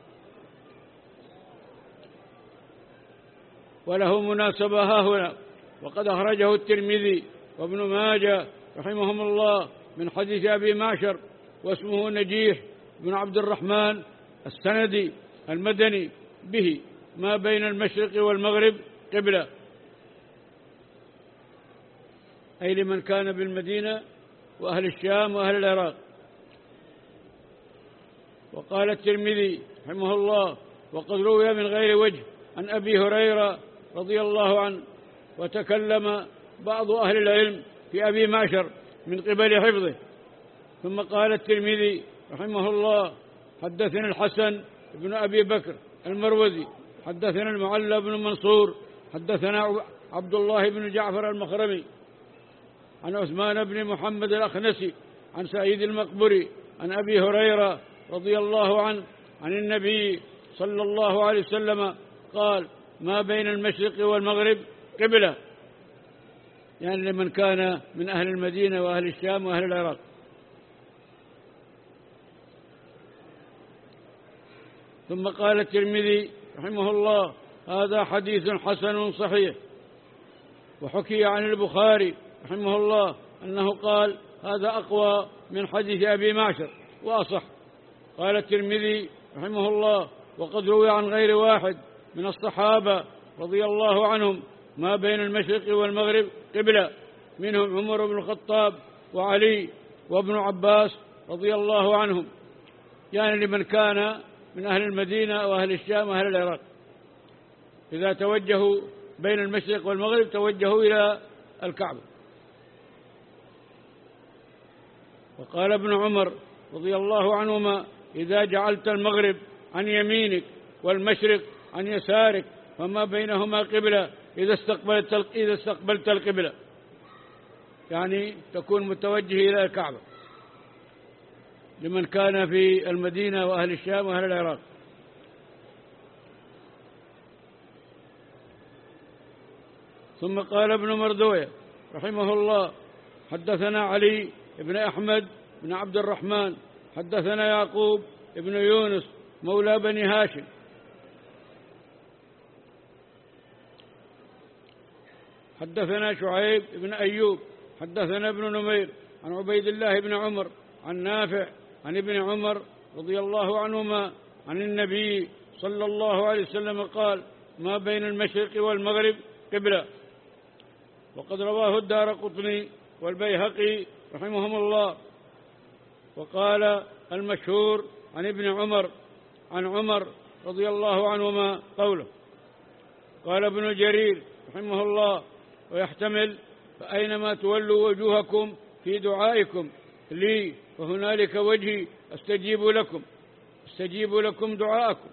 وله مناسبة ها هنا. وقد أخرجه الترمذي وابن ماجه رحمهم الله من حديث أبي معشر واسمه نجيح بن عبد الرحمن السندي المدني به: ما بين المشرق والمغرب قبلة، أي لمن كان بالمدينة وأهل الشام وأهل العراق. وقال الترمذي رحمه الله: وقد روي من غير وجه عن أبي هريرة رضي الله عنه. وتكلم بعض أهل العلم في أبي معشر من قبل حفظه. ثم قال الترمذي رحمه الله: حدثنا الحسن بن أبي بكر المروزي، حدثنا المعلى بن منصور، حدثنا عبد الله بن جعفر المخرمي عن عثمان بن محمد الأخنسي عن سعيد المقبري عن أبي هريرة رضي الله عنه عن النبي صلى الله عليه وسلم قال: ما بين المشرق والمغرب قبلة، يعني لمن كان من أهل المدينة وأهل الشام وأهل العراق. ثم قال الترمذي رحمه الله: هذا حديث حسن صحيح. وحكي عن البخاري رحمه الله أنه قال: هذا أقوى من حديث أبي معشر وأصح. قال الترمذي رحمه الله: وقد روي عن غير واحد من الصحابة رضي الله عنهم ما بين المشرق والمغرب قبلة، منهم عمر بن الخطاب وعلي وابن عباس رضي الله عنهم، يعني لمن كان من أهل المدينة وأهل الشام وأهل العراق. إذا توجهوا بين المشرق والمغرب توجهوا إلى الكعبة. وقال ابن عمر رضي الله عنهما: إذا جعلت المغرب عن يمينك والمشرق عن يسارك فما بينهما قبلة إذا استقبلت إذا استقبلت القبلة، يعني تكون متوجه إلى الكعبة لمن كان في المدينة وأهل الشام وأهل العراق. ثم قال ابن مردوية رحمه الله: حدثنا علي بن أحمد بن عبد الرحمن، حدثنا يعقوب بن يونس مولى بني هاشم، حدثنا شعيب بن أيوب، حدثنا ابن نمير عن عبيد الله بن عمر عن نافع عن ابن عمر رضي الله عنهما عن النبي صلى الله عليه وسلم قال: ما بين المشرق والمغرب قبلة. وقد رواه الدارقطني والبيهقي رحمهم الله. وقال المشهور عن ابن عمر عن عمر رضي الله عنهما قوله. قال ابن جرير رحمه الله: ويحتمل: فأينما تولوا وجوهكم في دعائكم لي فهنالك وجهي أستجيب لكم أستجيب لكم دعاءكم.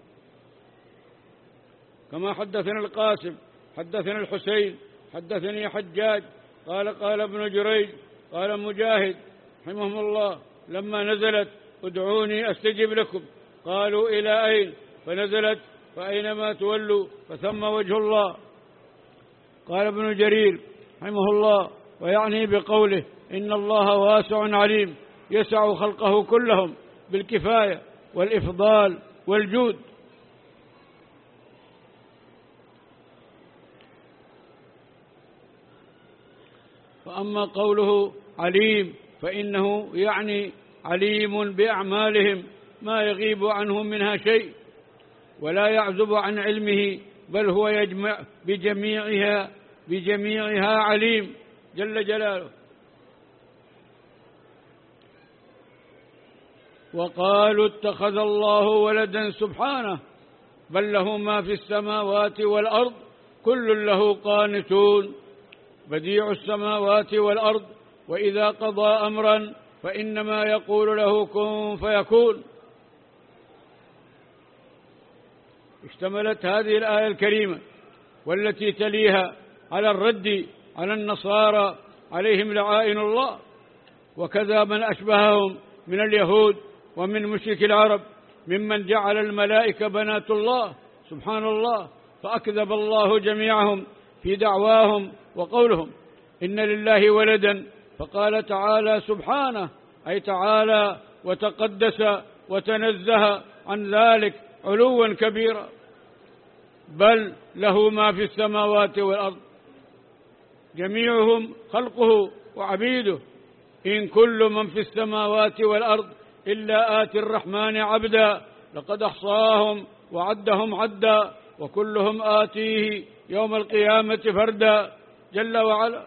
كما حدثنا القاسم حدثنا الحسين حدثني حجاج قال: قال ابن جريج قال مجاهد رحمهم الله: لما نزلت ادعوني أستجب لكم قالوا: إلى أين؟ فنزلت: فأينما تولوا فثم وجه الله. قال ابن جرير رحمه الله: ويعني بقوله: إن الله واسع عليم يسع خلقه كلهم بالكفاية والإفضال والجود. فأما قوله عليم فإنه يعني عليم بأعمالهم ما يغيب عنهم منها شيء ولا يعزب عن علمه، بل هو يجمع بجميعها بجميعها عليم جل جلاله. وقالوا اتخذ الله ولدا سبحانه بل له ما في السماوات والأرض كل له قانتون بديع السماوات والأرض وإذا قضى أمرا فإنما يقول له كن فيكون. اشتملت هذه الآية الكريمة والتي تليها على الرد على النصارى عليهم لعائن الله، وكذا من أشبههم من اليهود ومن مشرك العرب ممن جعل الملائكة بنات الله سبحان الله، فأكذب الله جميعهم في دعواهم وقولهم إن لله ولدا، فقال تعالى سبحانه أي تعالى وتقدس وتنزه عن ذلك علوا كبيرا، بل له ما في السماوات والأرض جميعهم خلقه وعبيده، إن كل من في السماوات والأرض إلا آتي الرحمن عبدا لقد أحصاهم وعدهم عدا وكلهم آتيه يوم القيامة فردا جل وعلا.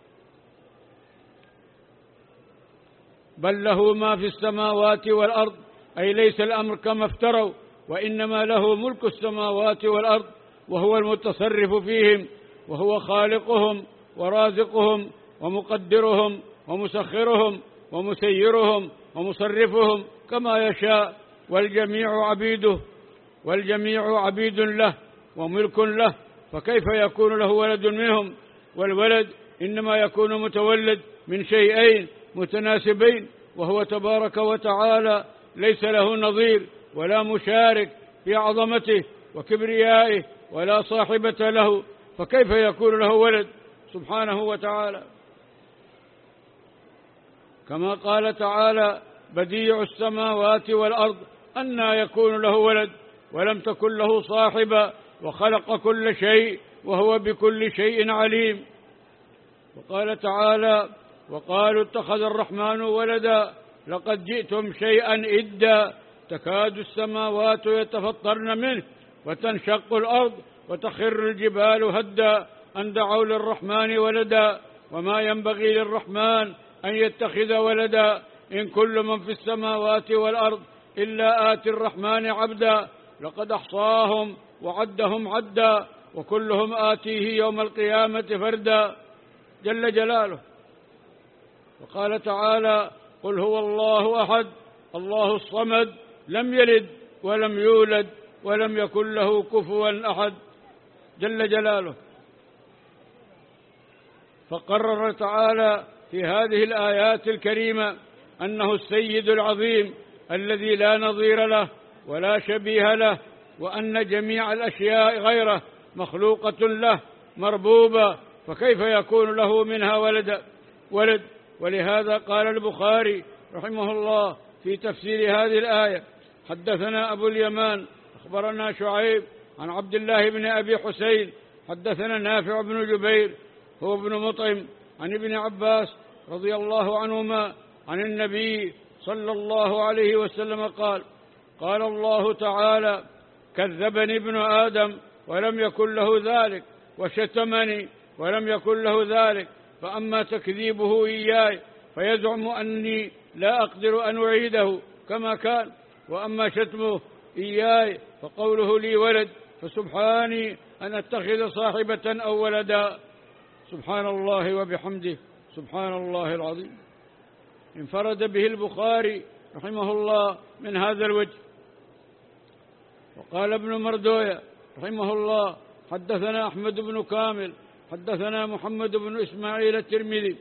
بل له ما في السماوات والأرض أي ليس الأمر كما افتروا، وإنما له ملك السماوات والأرض وهو المتصرف فيهم، وهو خالقهم ورازقهم ومقدرهم ومسخرهم ومسيرهم ومصرفهم كما يشاء، والجميع عبيده والجميع عبيد له وملك له، فكيف يكون له ولد منهم؟ والولد إنما يكون متولد من شيئين متناسبين، وهو تبارك وتعالى ليس له نظير ولا مشارك في عظمته وكبريائه ولا صاحبة له، فكيف يكون له ولد سبحانه وتعالى؟ كما قال تعالى بديع السماوات والأرض أنى يكون له ولد ولم تكن له صاحبة وخلق كل شيء وهو بكل شيء عليم. وقال تعالى وقالوا اتخذ الرحمن ولدا لقد جئتم شيئا إدا تكاد السماوات يتفطرن منه وتنشق الأرض وتخر الجبال هدا أن دعوا للرحمن ولدا وما ينبغي للرحمن أن يتخذ ولدا إن كل من في السماوات والأرض إلا آتي الرحمن عبدا لقد أحصاهم وعدهم عدا وكلهم آتيه يوم القيامة فردا جل جلاله. وقال تعالى قل هو الله أحد الله الصمد لم يلد ولم يولد ولم يكن له كفوا أحد جل جلاله. فقرر تعالى في هذه الآيات الكريمة أنه السيد العظيم الذي لا نظير له ولا شبيه له، وأن جميع الأشياء غيره مخلوقة له مربوبة، فكيف يكون له منها ولد ولد ولهذا قال البخاري رحمه الله في تفسير هذه الآية حدثنا أبو اليمان أخبرنا شعيب عن عبد الله بن أبي حسين حدثنا نافع بن جبير هو ابن مطعم عن ابن عباس رضي الله عنهما عن النبي صلى الله عليه وسلم قال قال الله تعالى كذبني ابن آدم ولم يكن له ذلك وشتمني ولم يكن له ذلك، فأما تكذيبه إياي فيزعم أني لا أقدر أن أعيده كما كان، وأما شتمه إياي فقوله لي ولد فسبحاني أن أتخذ صاحبة أو ولدا. سبحان الله وبحمده سبحان الله العظيم. انفرد به البخاري رحمه الله من هذا الوجه. وقال ابن مردوية رحمه الله حدثنا أحمد بن كامل حدثنا محمد بن إسماعيل الترمذي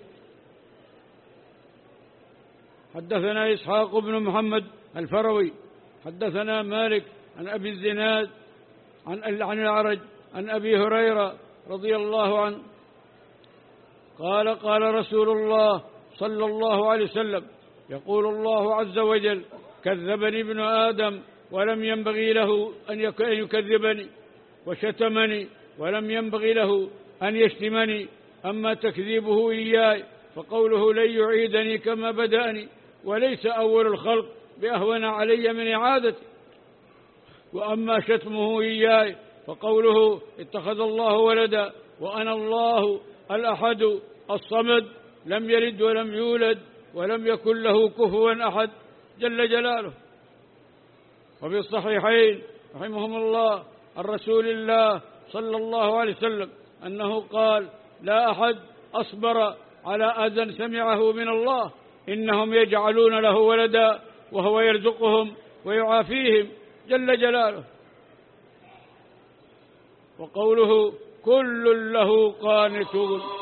حدثنا إسحاق بن محمد الفروي حدثنا مالك عن أبي الزناد عن عن العرج عن أبي هريرة رضي الله عنه قال قال رسول الله صلى الله عليه وسلم يقول الله عز وجل كذبني ابن آدم ولم ينبغي له أن يكذبني، وشتمني ولم ينبغي له أن يشتمني، أما تكذيبه إياي فقوله لن يعيدني كما بدأني، وليس أول الخلق بأهون علي من إعادتي، وأما شتمه إياي فقوله اتخذ الله ولدا وأنا الله الأحد الصمد لم يلد ولم يولد ولم يكن له كفوا أحد جل جلاله. وفي الصحيحين رحمهم الله عن رسول الله صلى الله عليه وسلم أنه قال: لا أحد أصبر على أذى سمعه من الله، إنهم يجعلون له ولدا وهو يرزقهم ويعافيهم جل جلاله. وقوله: كل له قانتون،